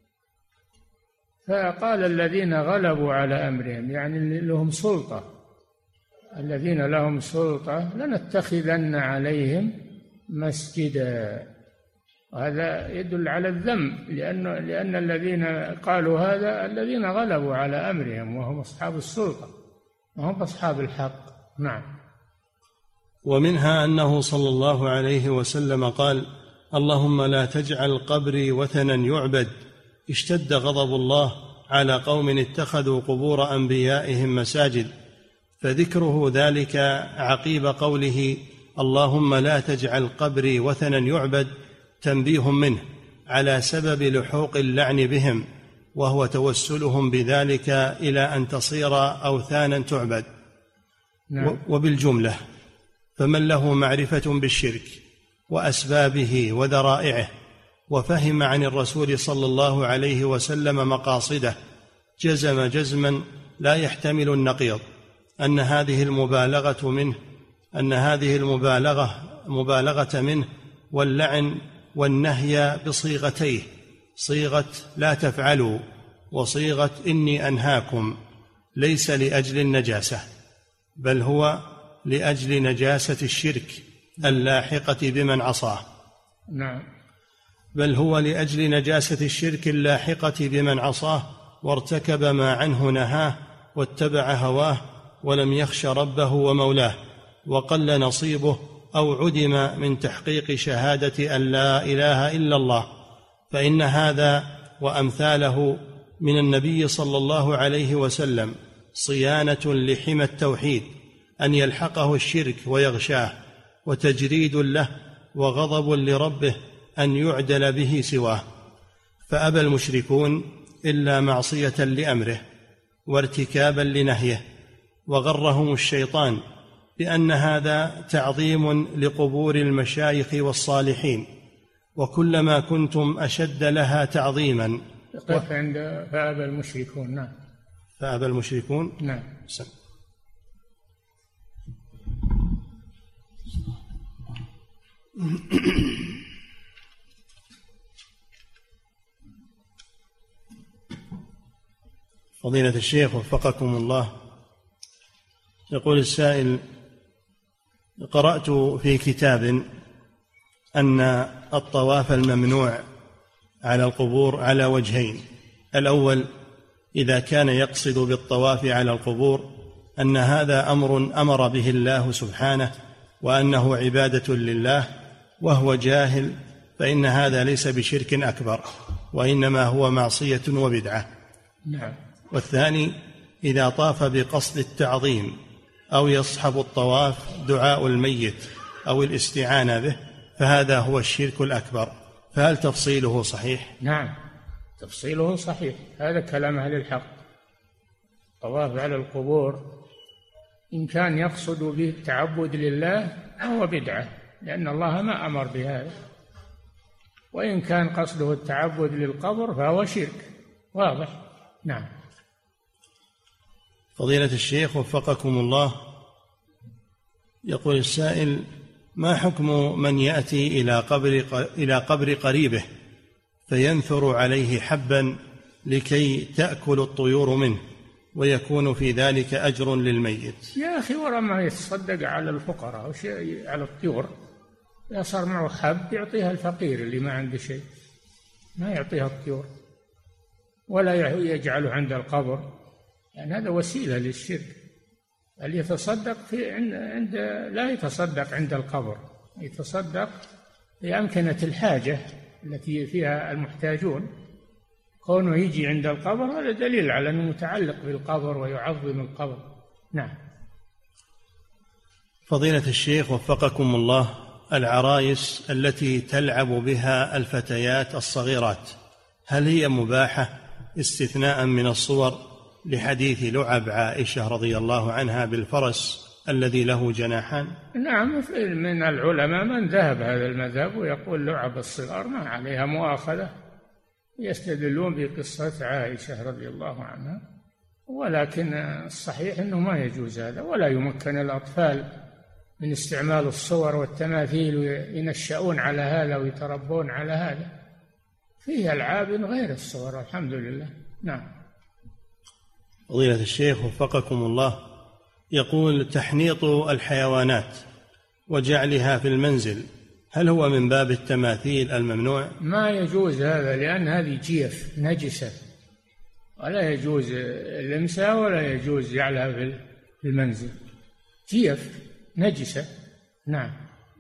فقال الذين غلبوا على أمرهم، يعني لهم سلطة، الذين لهم سلطة لنتخذن عليهم مسجدا. وهذا يدل على الذم، لأن الذين قالوا هذا الذين غلبوا على أمرهم وهم أصحاب السلطة وهم أصحاب الحق. نعم. ومنها أنه صلى الله عليه وسلم قال: اللهم لا تجعل قبري وثنا يعبد، اشتد غضب الله على قوم اتخذوا قبور أنبيائهم مساجد. فذكره ذلك عقيب قوله اللهم لا تجعل قبري وثنا يعبد تنبيه منه على سبب لحوق اللعن بهم، وهو توسلهم بذلك إلى أن تصير أوثانا تعبد. وبالجملة فمن له معرفة بالشرك وأسبابه وذرائعه، وفهم عن الرسول صلى الله عليه وسلم مقاصده، جزم جزما لا يحتمل النقيض أن هذه المبالغة منه واللعن والنهي بصيغتيه، صيغة لا تفعلوا وصيغة إني أنهاكم، ليس لأجل النجاسة، بل هو لأجل نجاسة الشرك اللاحقة بمن عصاه. نعم. بل هو لأجل نجاسة الشرك اللاحقة بمن عصاه وارتكب ما عنه نهاه واتبع هواه ولم يخش ربه ومولاه، وقل نصيبه أو عدم من تحقيق شهادة أن لا إله إلا الله. فإن هذا وأمثاله من النبي صلى الله عليه وسلم صيانة لحمى التوحيد أن يلحقه الشرك ويغشاه، وتجريد له وغضب لربه أن يعدل به سواه. فأبى المشركون إلا معصية لأمره وارتكابا لنهيه، وغرهم الشيطان بأن هذا تعظيم لقبور المشايخ والصالحين، وكلما كنتم أشد لها تعظيما. قف عند فأبى المشركون. نعم. فأبى المشركون. نعم. فضيلة الشيخ وفقكم الله، يقول السائل: قرأت في كتاب أن الطواف الممنوع على القبور على وجهين: الأول إذا كان يقصد بالطواف على القبور أن هذا أمر به الله سبحانه وأنه عبادة لله وهو جاهل، فإن هذا ليس بشرك أكبر وإنما هو معصية وبدعة. نعم. والثاني إذا طاف بقصد التعظيم أو يصحب الطواف دعاء الميت أو الاستعانة به، فهذا هو الشرك الأكبر. فهل تفصيله صحيح؟ نعم، تفصيله صحيح. هذا كلام أهل الحق. الطواف على القبور إن كان يقصد به التعبد لله فهو بدعة، لأن الله ما أمر بهذا، وإن كان قصده التعبد للقبر فهو شرك واضح. نعم. فضيلة الشيخ وفقكم الله، يقول السائل: ما حكم من يأتي إلى قبر قريبه فينثر عليه حبا لكي تأكل الطيور منه ويكون في ذلك أجر للميت؟ يا أخي، ورما يتصدق على الفقراء أو شيء على الطيور، إذا صار معه حب يعطيها الفقير اللي ما عنده شيء، ما يعطيها الطيور، ولا يجعله عند القبر، يعني هذا وسيلة للشرك. اللي يتصدق لا يتصدق عند القبر، يتصدق في أمكنة الحاجة التي فيها المحتاجون. كونه يجي عند القبر هذا دليل على أنه متعلق بالقبر ويعظم القبر. نعم. فضيلة الشيخ وفقكم الله، العرايس التي تلعب بها الفتيات الصغيرات هل هي مباحة استثناء من الصور لحديث لعب عائشة رضي الله عنها بالفرس الذي له جناحان؟ نعم، من العلماء من ذهب هذا المذهب ويقول لعب الصغار ما عليها مؤاخذة، يستدلون بقصة عائشة رضي الله عنها، ولكن الصحيح أنه ما يجوز هذا، ولا يمكن الأطفال من استعمال الصور والتماثيل وينشأون على هذا ويتربون على هذا. فيه ألعاب غير الصور الحمد لله. نعم. فضيلة الشيخ وفقكم الله، يقول: تحنيط الحيوانات وجعلها في المنزل هل هو من باب التماثيل الممنوع؟ ما يجوز هذا، لأن هذه جيف نجسة، ولا يجوز لمسها ولا يجوز جعلها في المنزل، جيف نجسة. نعم.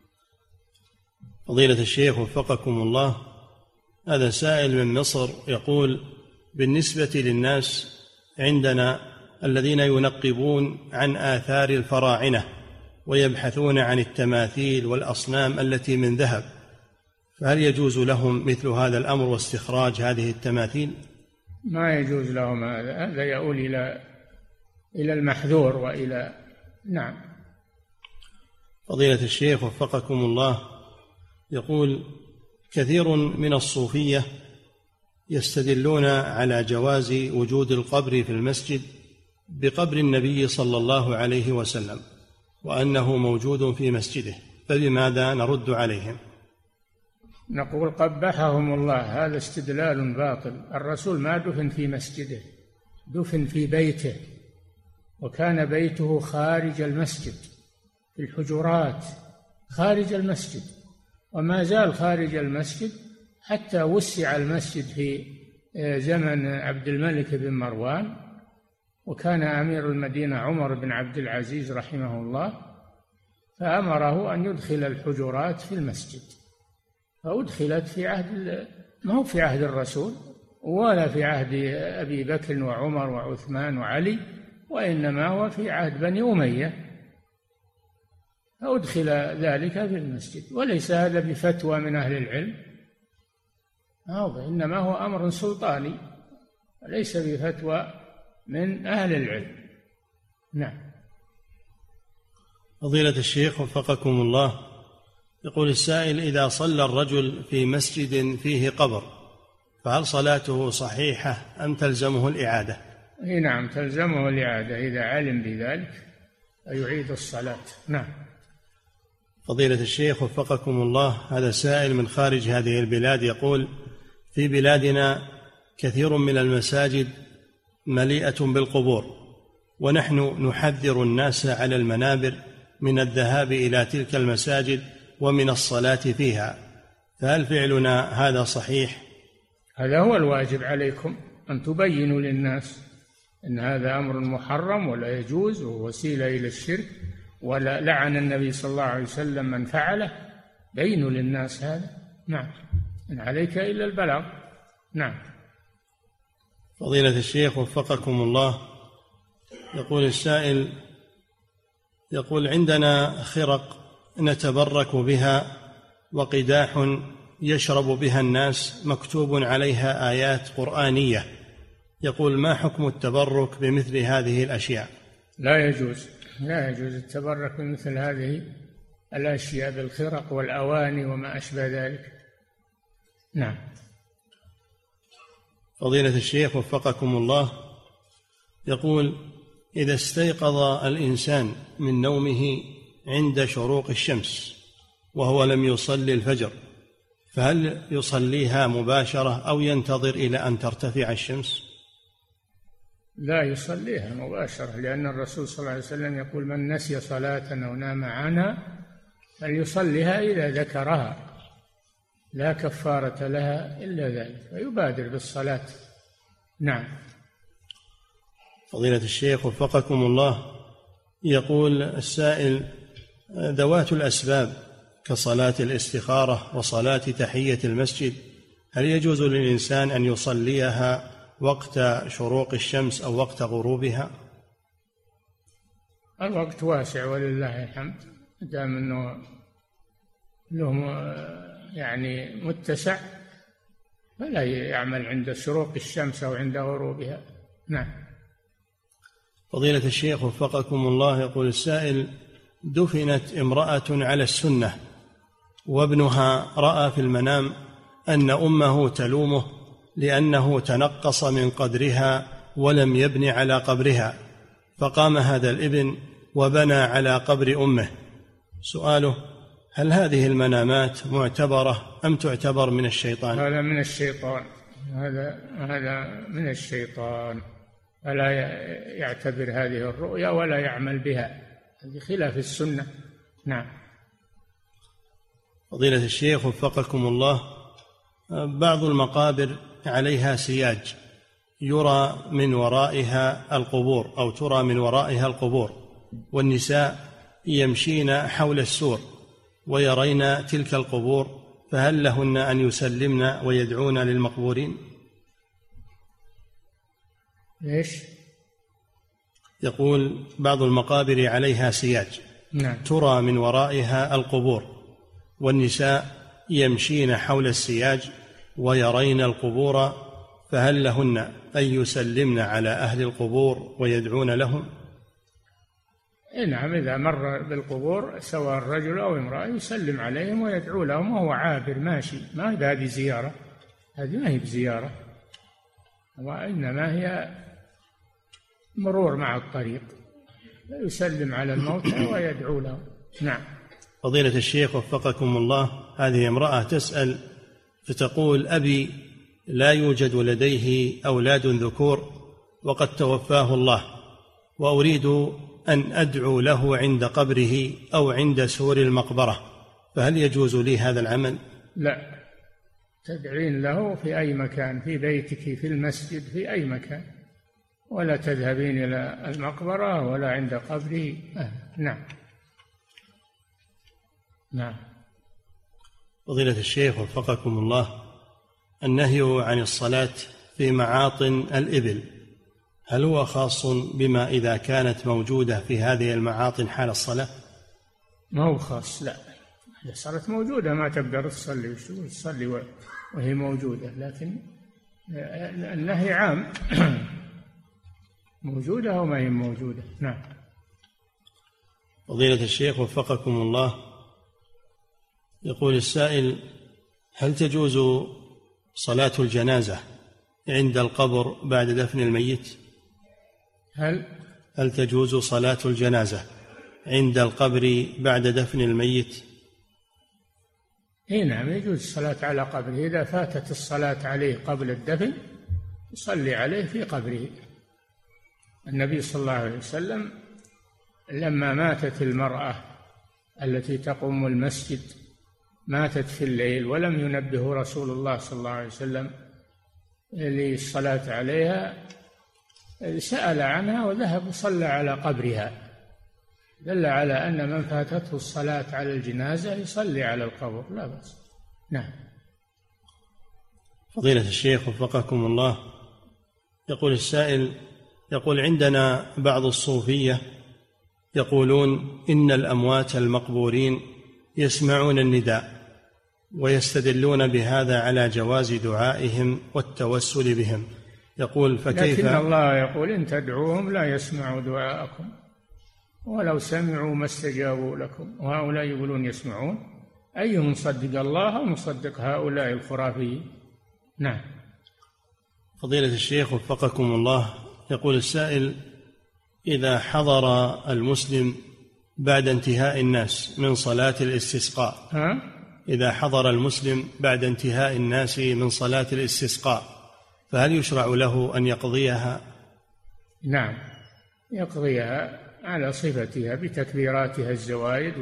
فضيلة الشيخ وفقكم الله، هذا سائل من مصر يقول: بالنسبة للناس عندنا الذين ينقبون عن آثار الفراعنة ويبحثون عن التماثيل والأصنام التي من ذهب، فهل يجوز لهم مثل هذا الأمر واستخراج هذه التماثيل؟ ما يجوز لهم هذا يؤول إلى المحذور وإلى نعم. فضيلة الشيخ وفقكم الله، يقول كثير من الصوفية يستدلون على جواز وجود القبر في المسجد بقبر النبي صلى الله عليه وسلم وأنه موجود في مسجده، فبماذا نرد عليهم؟ نقول قبحهم الله، هذا استدلال باطل. الرسول ما دفن في مسجده، دفن في بيته، وكان بيته خارج المسجد في الحجرات خارج المسجد، وما زال خارج المسجد حتى وسع المسجد في زمن عبد الملك بن مروان، وكان أمير المدينة عمر بن عبد العزيز رحمه الله، فأمره أن يدخل الحجرات في المسجد، فأدخلت في عهد ما هو في عهد الرسول ولا في عهد أبي بكر وعمر وعثمان وعلي، وإنما هو في عهد بني أمية، فأدخل ذلك في المسجد. وليس هذا بفتوى من أهل العلم، إنما هو أمر سلطاني وليس بفتوى من أهل العلم. نعم. فضيلة الشيخ وفقكم الله، يقول السائل إذا صلى الرجل في مسجد فيه قبر فهل صلاته صحيحة أم تلزمه الإعادة؟ نعم تلزمه الإعادة إذا علم بذلك يعيد الصلاة. نعم. فضيلة الشيخ وفقكم الله، هذا سائل من خارج هذه البلاد يقول في بلادنا كثير من المساجد مليئة بالقبور، ونحن نحذر الناس على المنابر من الذهاب إلى تلك المساجد ومن الصلاة فيها، فهل فعلنا هذا صحيح؟ هذا هو الواجب عليكم، أن تبينوا للناس أن هذا أمر محرم ولا يجوز ووسيلة إلى الشرك، ولا لعن النبي صلى الله عليه وسلم من فعله. بينوا للناس هذا. نعم. إن عليك إلا البلاغ. نعم. فضيلة الشيخ وفقكم الله، يقول السائل يقول عندنا خرق نتبرك بها وقداح يشرب بها الناس مكتوب عليها آيات قرآنية، يقول ما حكم التبرك بمثل هذه الأشياء؟ لا يجوز التبرك بمثل هذه الأشياء بالخرق والأواني وما أشبه ذلك. نعم. فضيلة الشيخ وفقكم الله، يقول إذا استيقظ الإنسان من نومه عند شروق الشمس وهو لم يصلي الفجر، فهل يصليها مباشرة أو ينتظر إلى أن ترتفع الشمس؟ لا يصليها مباشرة، لأن الرسول صلى الله عليه وسلم يقول من نسي صلاة أو نام عنها فليصليها إذا ذكرها، لا كفارة لها إلا ذلك، فيبادر بالصلاة. نعم. فضيلة الشيخ وفقكم الله، يقول السائل ذوات الأسباب كصلاة الاستخارة وصلاة تحية المسجد هل يجوز للإنسان أن يصليها وقت شروق الشمس أو وقت غروبها؟ الوقت واسع ولله الحمد، دام أنه له يعني متسع، فلا يعمل عند شروق الشمس أو عند غروبها. نعم. فضيلة الشيخ وفقكم الله، يقول السائل دفنت امرأة على السنة وابنها رأى في المنام أن أمه تلومه لأنه تنقص من قدرها ولم يبن على قبرها، فقام هذا الابن وبنى على قبر أمه. سؤاله هل هذه المنامات معتبرة أم تعتبر من الشيطان؟ هذا من الشيطان، هذا من الشيطان، فلا يعتبر هذه الرؤيا ولا يعمل بها، هذه خلاف السنة. نعم. فضيلة الشيخ وفقكم الله، بعض المقابر عليها سياج يرى من ورائها القبور أو ترى من ورائها القبور، والنساء يمشين حول السور ويرين تلك القبور، فهل لهن أن يسلمن ويدعون للمقبورين؟ ليش؟ يقول بعض المقابر عليها سياج. نعم. ترى من ورائها القبور، والنساء يمشين حول السياج ويرين القبور، فهل لهن أن يسلمن على أهل القبور ويدعون لهم؟ نعم، إذا مر بالقبور سواء الرجل أو امرأة يسلم عليهم ويدعو لهم وهو عابر ماشي، ما هذه زيارة، هذه ما هي بزيارة، وإنما هي مرور مع الطريق، يسلم على الموتى ويدعو لهم. نعم. فضيلة الشيخ وفقكم الله، هذه امرأة تسأل فتقول: أبي لا يوجد لديه أولاد ذكور وقد توفاه الله، وأريد أن أدعو له عند قبره أو عند سور المقبرة، فهل يجوز لي هذا العمل؟ لا، تدعين له في أي مكان، في بيتك، في المسجد، في أي مكان، ولا تذهبين إلى المقبرة ولا عند قبره. نعم. نعم. فضيلة الشيخ وفقكم الله، النهي عن الصلاة في معاطن الإبل هل هو خاص بما إذا كانت موجودة في هذه المعاطن حال الصلاة؟ ما هو خاص، لا، إذا صارت موجودة ما تقدر تصلي وهي موجودة، لكن النهي عام موجودة أو ما هي موجودة. نعم. فضيلة الشيخ وفقكم الله، يقول السائل: هل تجوز صلاة الجنازة عند القبر بعد دفن الميت؟ هل تجوز صلاة الجنازة عند القبر بعد دفن الميت؟ نعم، يجوز الصلاة على قبره، إذا فاتت الصلاة عليه قبل الدفن يصلي عليه في قبره. النبي صلى الله عليه وسلم لما ماتت المرأة التي تقوم المسجد، ماتت في الليل ولم ينبه رسول الله صلى الله عليه وسلم للصلاة عليها، سأل عنها وذهب وصلى على قبرها، دل على أن من فاتته الصلاة على الجنازة يصلي على القبر، لا بأس. نعم. فضيلة الشيخ وفقكم الله، يقول السائل: يقول عندنا بعض الصوفية يقولون إن الأموات المقبورين يسمعون النداء، ويستدلون بهذا على جواز دعائهم والتوسل بهم. يقول: فكيف؟ لكن الله يقول: إن تدعوهم لا يسمعوا دعاءكم ولو سمعوا ما استجابوا لكم، وهؤلاء يقولون يسمعون، أيهم مصدق الله أو مصدق هؤلاء الخرافيين؟ نعم. فضيلة الشيخ وفقكم الله، يقول السائل: إذا حضر المسلم بعد انتهاء الناس من صلاة الاستسقاء، إذا حضر المسلم بعد انتهاء الناس من صلاة الاستسقاء، فهل يشرع له أن يقضيها؟ نعم، يقضيها على صفتها بتكبيراتها الزوائد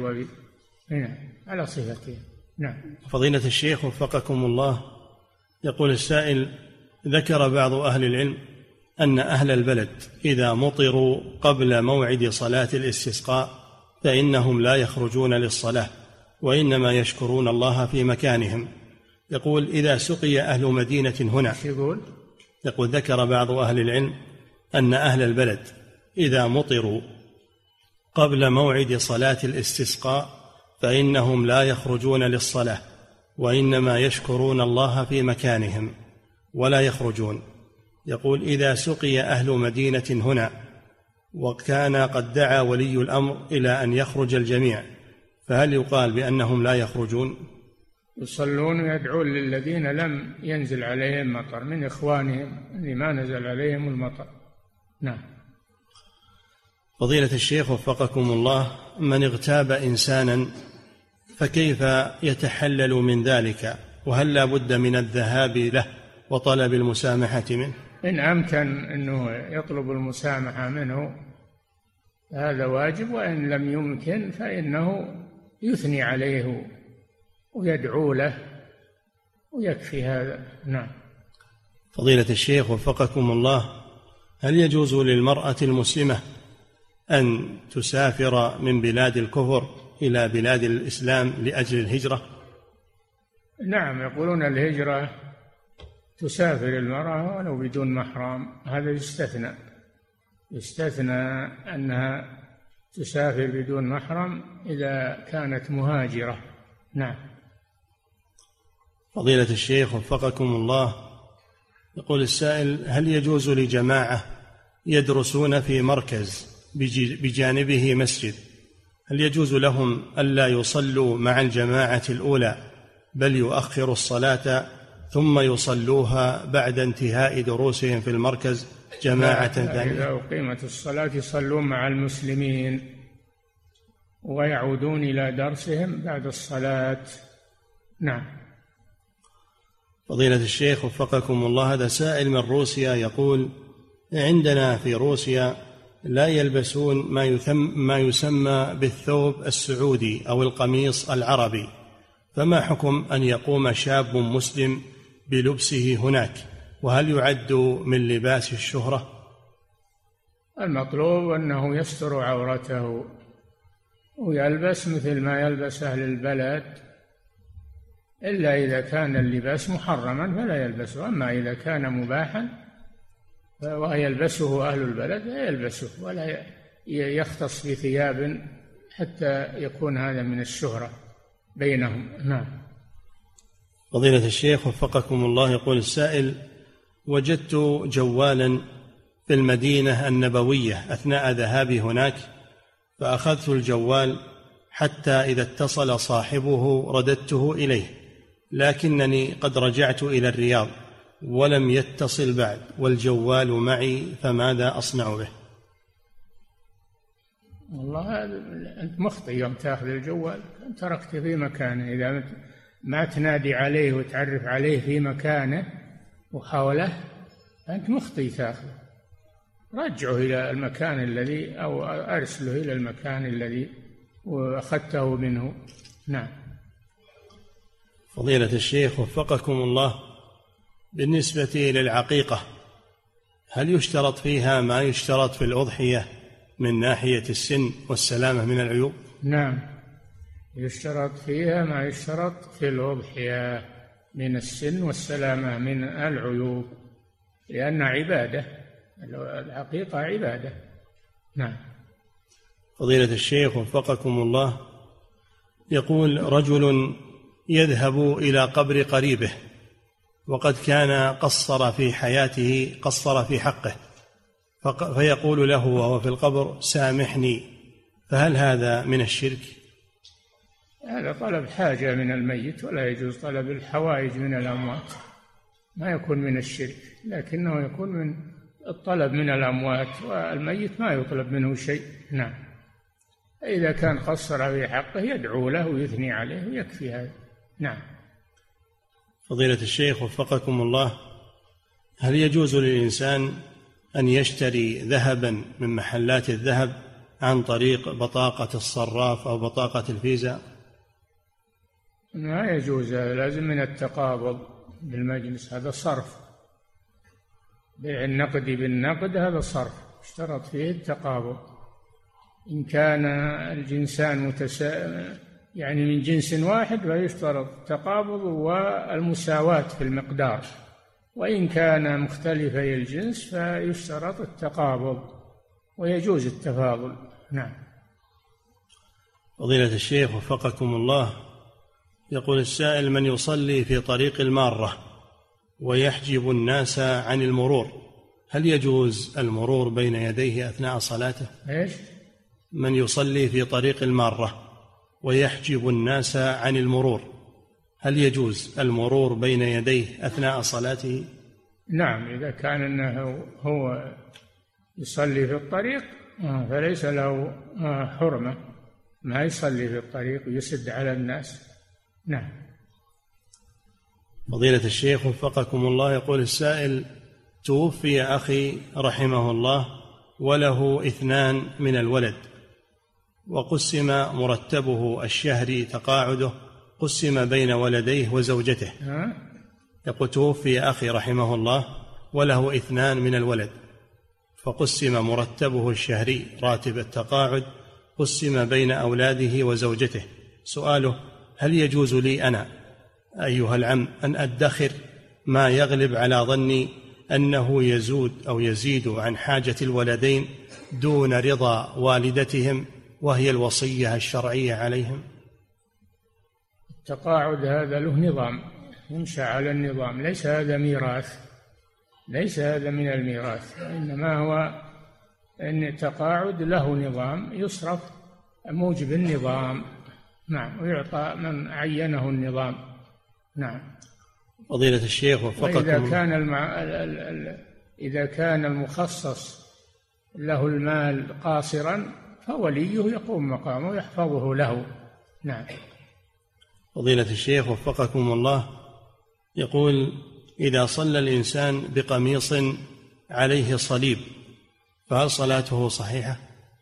على صفتها. نعم. فضيلة الشيخ وفقكم الله، يقول السائل: ذكر بعض أهل العلم أن أهل البلد إذا مطروا قبل موعد صلاة الاستسقاء فإنهم لا يخرجون للصلاة وإنما يشكرون الله في مكانهم. يقول: إذا سقي أهل مدينة هنا، يقول ذكر بعض أهل العلم أن أهل البلد إذا مطروا قبل موعد صلاة الاستسقاء فإنهم لا يخرجون للصلاة وإنما يشكرون الله في مكانهم ولا يخرجون. يقول: إذا سقي أهل مدينة هنا وكان قد دعا ولي الأمر إلى أن يخرج الجميع، فهل يقال بأنهم لا يخرجون؟ يصلون ويدعون للذين لم ينزل عليهم مطر من إخوانهم اللي ما نزل عليهم المطر. نعم. فضيلة الشيخ وفقكم الله، من اغتاب إنسانا فكيف يتحلل من ذلك، وهل لا بد من الذهاب له وطلب المسامحة منه؟ إن أمكن أنه يطلب المسامحة منه هذا واجب، وإن لم يمكن فإنه يثني عليه ويدعو له ويكفي هذا. نعم. فضيلة الشيخ وفقكم الله، هل يجوز للمرأة المسلمة أن تسافر من بلاد الكفر إلى بلاد الإسلام لأجل الهجرة؟ نعم، يقولون الهجرة تسافر المرأة ولو بدون محرم، هذا يستثنى أنها تسافر بدون محرم إذا كانت مهاجرة. نعم. فضيلة الشيخ وفقكم الله، يقول السائل: هل يجوز لجماعة يدرسون في مركز بجانبه مسجد، هل يجوز لهم ألا يصلوا مع الجماعة الأولى بل يؤخروا الصلاة ثم يصلوها بعد انتهاء دروسهم في المركز جماعة ثانية؟ إذا أقيمت الصلاة يصلون مع المسلمين ويعودون إلى درسهم بعد الصلاة. نعم. فضيلة الشيخ وفقكم الله، هذا سائل من روسيا يقول: عندنا في روسيا لا يلبسون ما يسمى بالثوب السعودي أو القميص العربي، فما حكم أن يقوم شاب مسلم بلبسه هناك، وهل يعد من لباس الشهرة؟ المطلوب أنه يستر عورته ويلبس مثل ما يلبس أهل البلد، إلا إذا كان اللباس محرما فلا يلبسه، أما إذا كان مباحا ويلبسه أهل البلد يلبسه، ولا يختص بثياب حتى يكون هذا من الشهرة بينهم. نعم. فضيلة الشيخ وفقكم الله، يقول السائل: وجدت جوالا في المدينة النبوية أثناء ذهابي هناك، فأخذت الجوال حتى إذا اتصل صاحبه رددته إليه، لكنني قد رجعت إلى الرياض ولم يتصل بعد والجوال معي، فماذا أصنع به؟ والله أنت مخطئ يوم تأخذ الجوال، أنت تركته في مكانه، إذا ما تنادي عليه وتعرف عليه في مكانه وحوله أنت مخطئ تأخذه، رجعه إلى المكان الذي أو أرسله إلى المكان الذي أخذته منه. نعم. فضيلة الشيخ وفقكم الله، بالنسبة للعقيقة هل يشترط فيها ما يشترط في الأضحية من ناحية السن والسلامة من العيوب؟ نعم، يشترط فيها ما يشترط في الأضحية من السن والسلامة من العيوب، لأنها عبادة، العقيقة عبادة. نعم. فضيلة الشيخ وفقكم الله، يقول: رجل يذهب إلى قبر قريبه وقد كان قصر في حياته، قصر في حقه، فيقول له وهو في القبر: سامحني، فهل هذا من الشرك؟ هذا طلب حاجة من الميت، ولا يجوز طلب الحوائج من الأموات، ما يكون من الشرك، لكنه يكون من الطلب من الأموات، والميت ما يطلب منه شيء. نعم. إذا كان قصر في حقه يدعو له ويثني عليه ويكفي هذا. نعم. فضيلة الشيخ وفقكم الله، هل يجوز للإنسان أن يشتري ذهبا من محلات الذهب عن طريق بطاقة الصراف أو بطاقة الفيزا؟ ما يجوز، لازم من التقابض بالمجلس، هذا صرف، بيع النقد بالنقد هذا صرف، اشترط فيه التقابض. إن كان الجنسان يعني من جنس واحد فيشترط التقابض والمساواة في المقدار، وإن كان مختلفي الجنس فيشترط التقابض ويجوز التفاضل. نعم. فضيلة الشيخ وفقكم الله، يقول السائل: من يصلي في طريق المارة ويحجب الناس عن المرور، هل يجوز المرور بين يديه أثناء صلاته؟ إيش؟ من يصلي في طريق المارة ويحجب الناس عن المرور، هل يجوز المرور بين يديه أثناء صلاته؟ نعم، إذا كان أنه هو يصلي في الطريق فليس له حرمة، ما يصلي في الطريق ويسد على الناس. نعم. فضيلة الشيخ وفقكم الله، يقول السائل: توفي أخي رحمه الله وله 2 من الولد، وقسم مرتبه الشهري تقاعده قسم بين ولديه وزوجته. يقول: توفي أخي رحمه الله وله 2 من الولد، فقسم مرتبه الشهري راتب التقاعد قسم بين أولاده وزوجته. سؤاله: هل يجوز لي أنا أيها العم أن أدخر ما يغلب على ظني أنه يزيد عن حاجة الولدين دون رضا والدتهم وهي الوصية الشرعية عليهم؟ التقاعد هذا له نظام، يمشى على النظام. ليس هذا ميراث، ليس هذا من الميراث، إنما هو أن تقاعد له نظام يصرف موجب النظام. نعم، ويعطى من عينه النظام. نعم. فضيلة الشيخ وفقكم. إذا كان المخصص له المال قاصرا فوليه يقوم مقامه ويحفظه له. نعم. فضيلة الشيخ وفقكم الله، يقول: إذا صلى الإنسان بقميص عليه صليب فهل صلاته صحيحة؟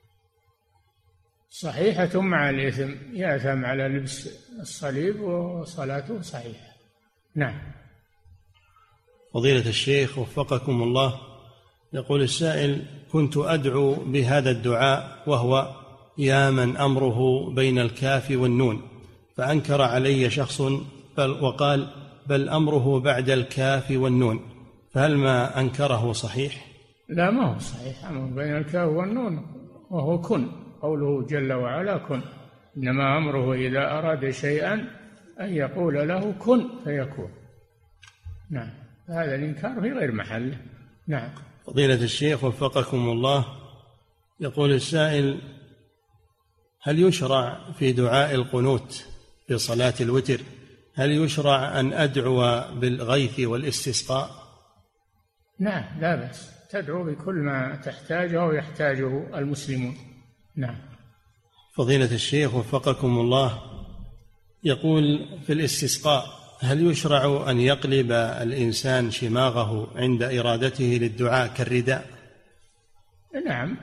صحيحة مع الإثم، يأثم على لبس الصليب وصلاته صحيحة. نعم. فضيلة الشيخ وفقكم الله، يقول السائل: كنت أدعو بهذا الدعاء وهو يا من أمره بين الكاف والنون، فأنكر علي شخص وقال بل أمره بعد الكاف والنون، فهل ما أنكره صحيح؟ لا، ما هو صحيح. أمره بين الكاف والنون وهو كن، قوله جل وعلا كن، إنما أمره إذا أراد شيئا أن يقول له كن فيكون. نعم، هذا الإنكار في غير محله. نعم. فضيلة الشيخ وفقكم الله، يقول السائل: هل يشرع في دعاء القنوت في صلاة الوتر، هل يشرع أن أدعو بالغيث والاستسقاء؟ نعم، لا بأس، تدعو بكل ما تحتاجه ويحتاجه المسلمون. نعم. فضيلة الشيخ وفقكم الله، يقول في الاستسقاء: هل يشرع أن يقلب الإنسان شماغه عند إرادته للدعاء كالرداء؟ نعم،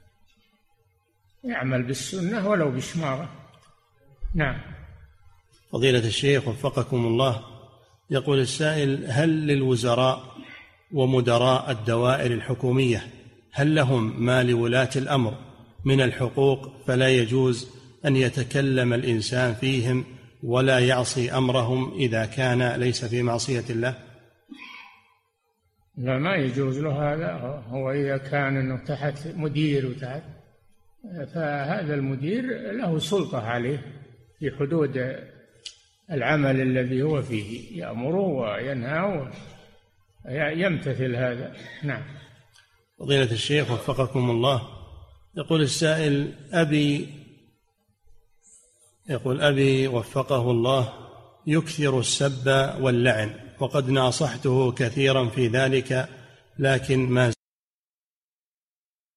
يعمل بالسنة ولو بشماغه. نعم. فضيلة الشيخ وفقكم الله، يقول السائل: هل للوزراء ومدراء الدوائر الحكومية هل لهم ما لولاة الأمر من الحقوق فلا يجوز أن يتكلم الإنسان فيهم ولا يعصي أمرهم إذا كان ليس في معصية الله؟ لا، ما يجوز له هذا. هو إذا كان أنه تحت مدير وتحت، فهذا المدير له سلطة عليه في حدود العمل الذي هو فيه، يأمره وينهى ويمتثل هذا. نعم. فضيلة الشيخ وفقكم الله، يقول السائل: أبي وفقه الله يكثر السب واللعن، وقد ناصحته كثيرا في ذلك لكن ما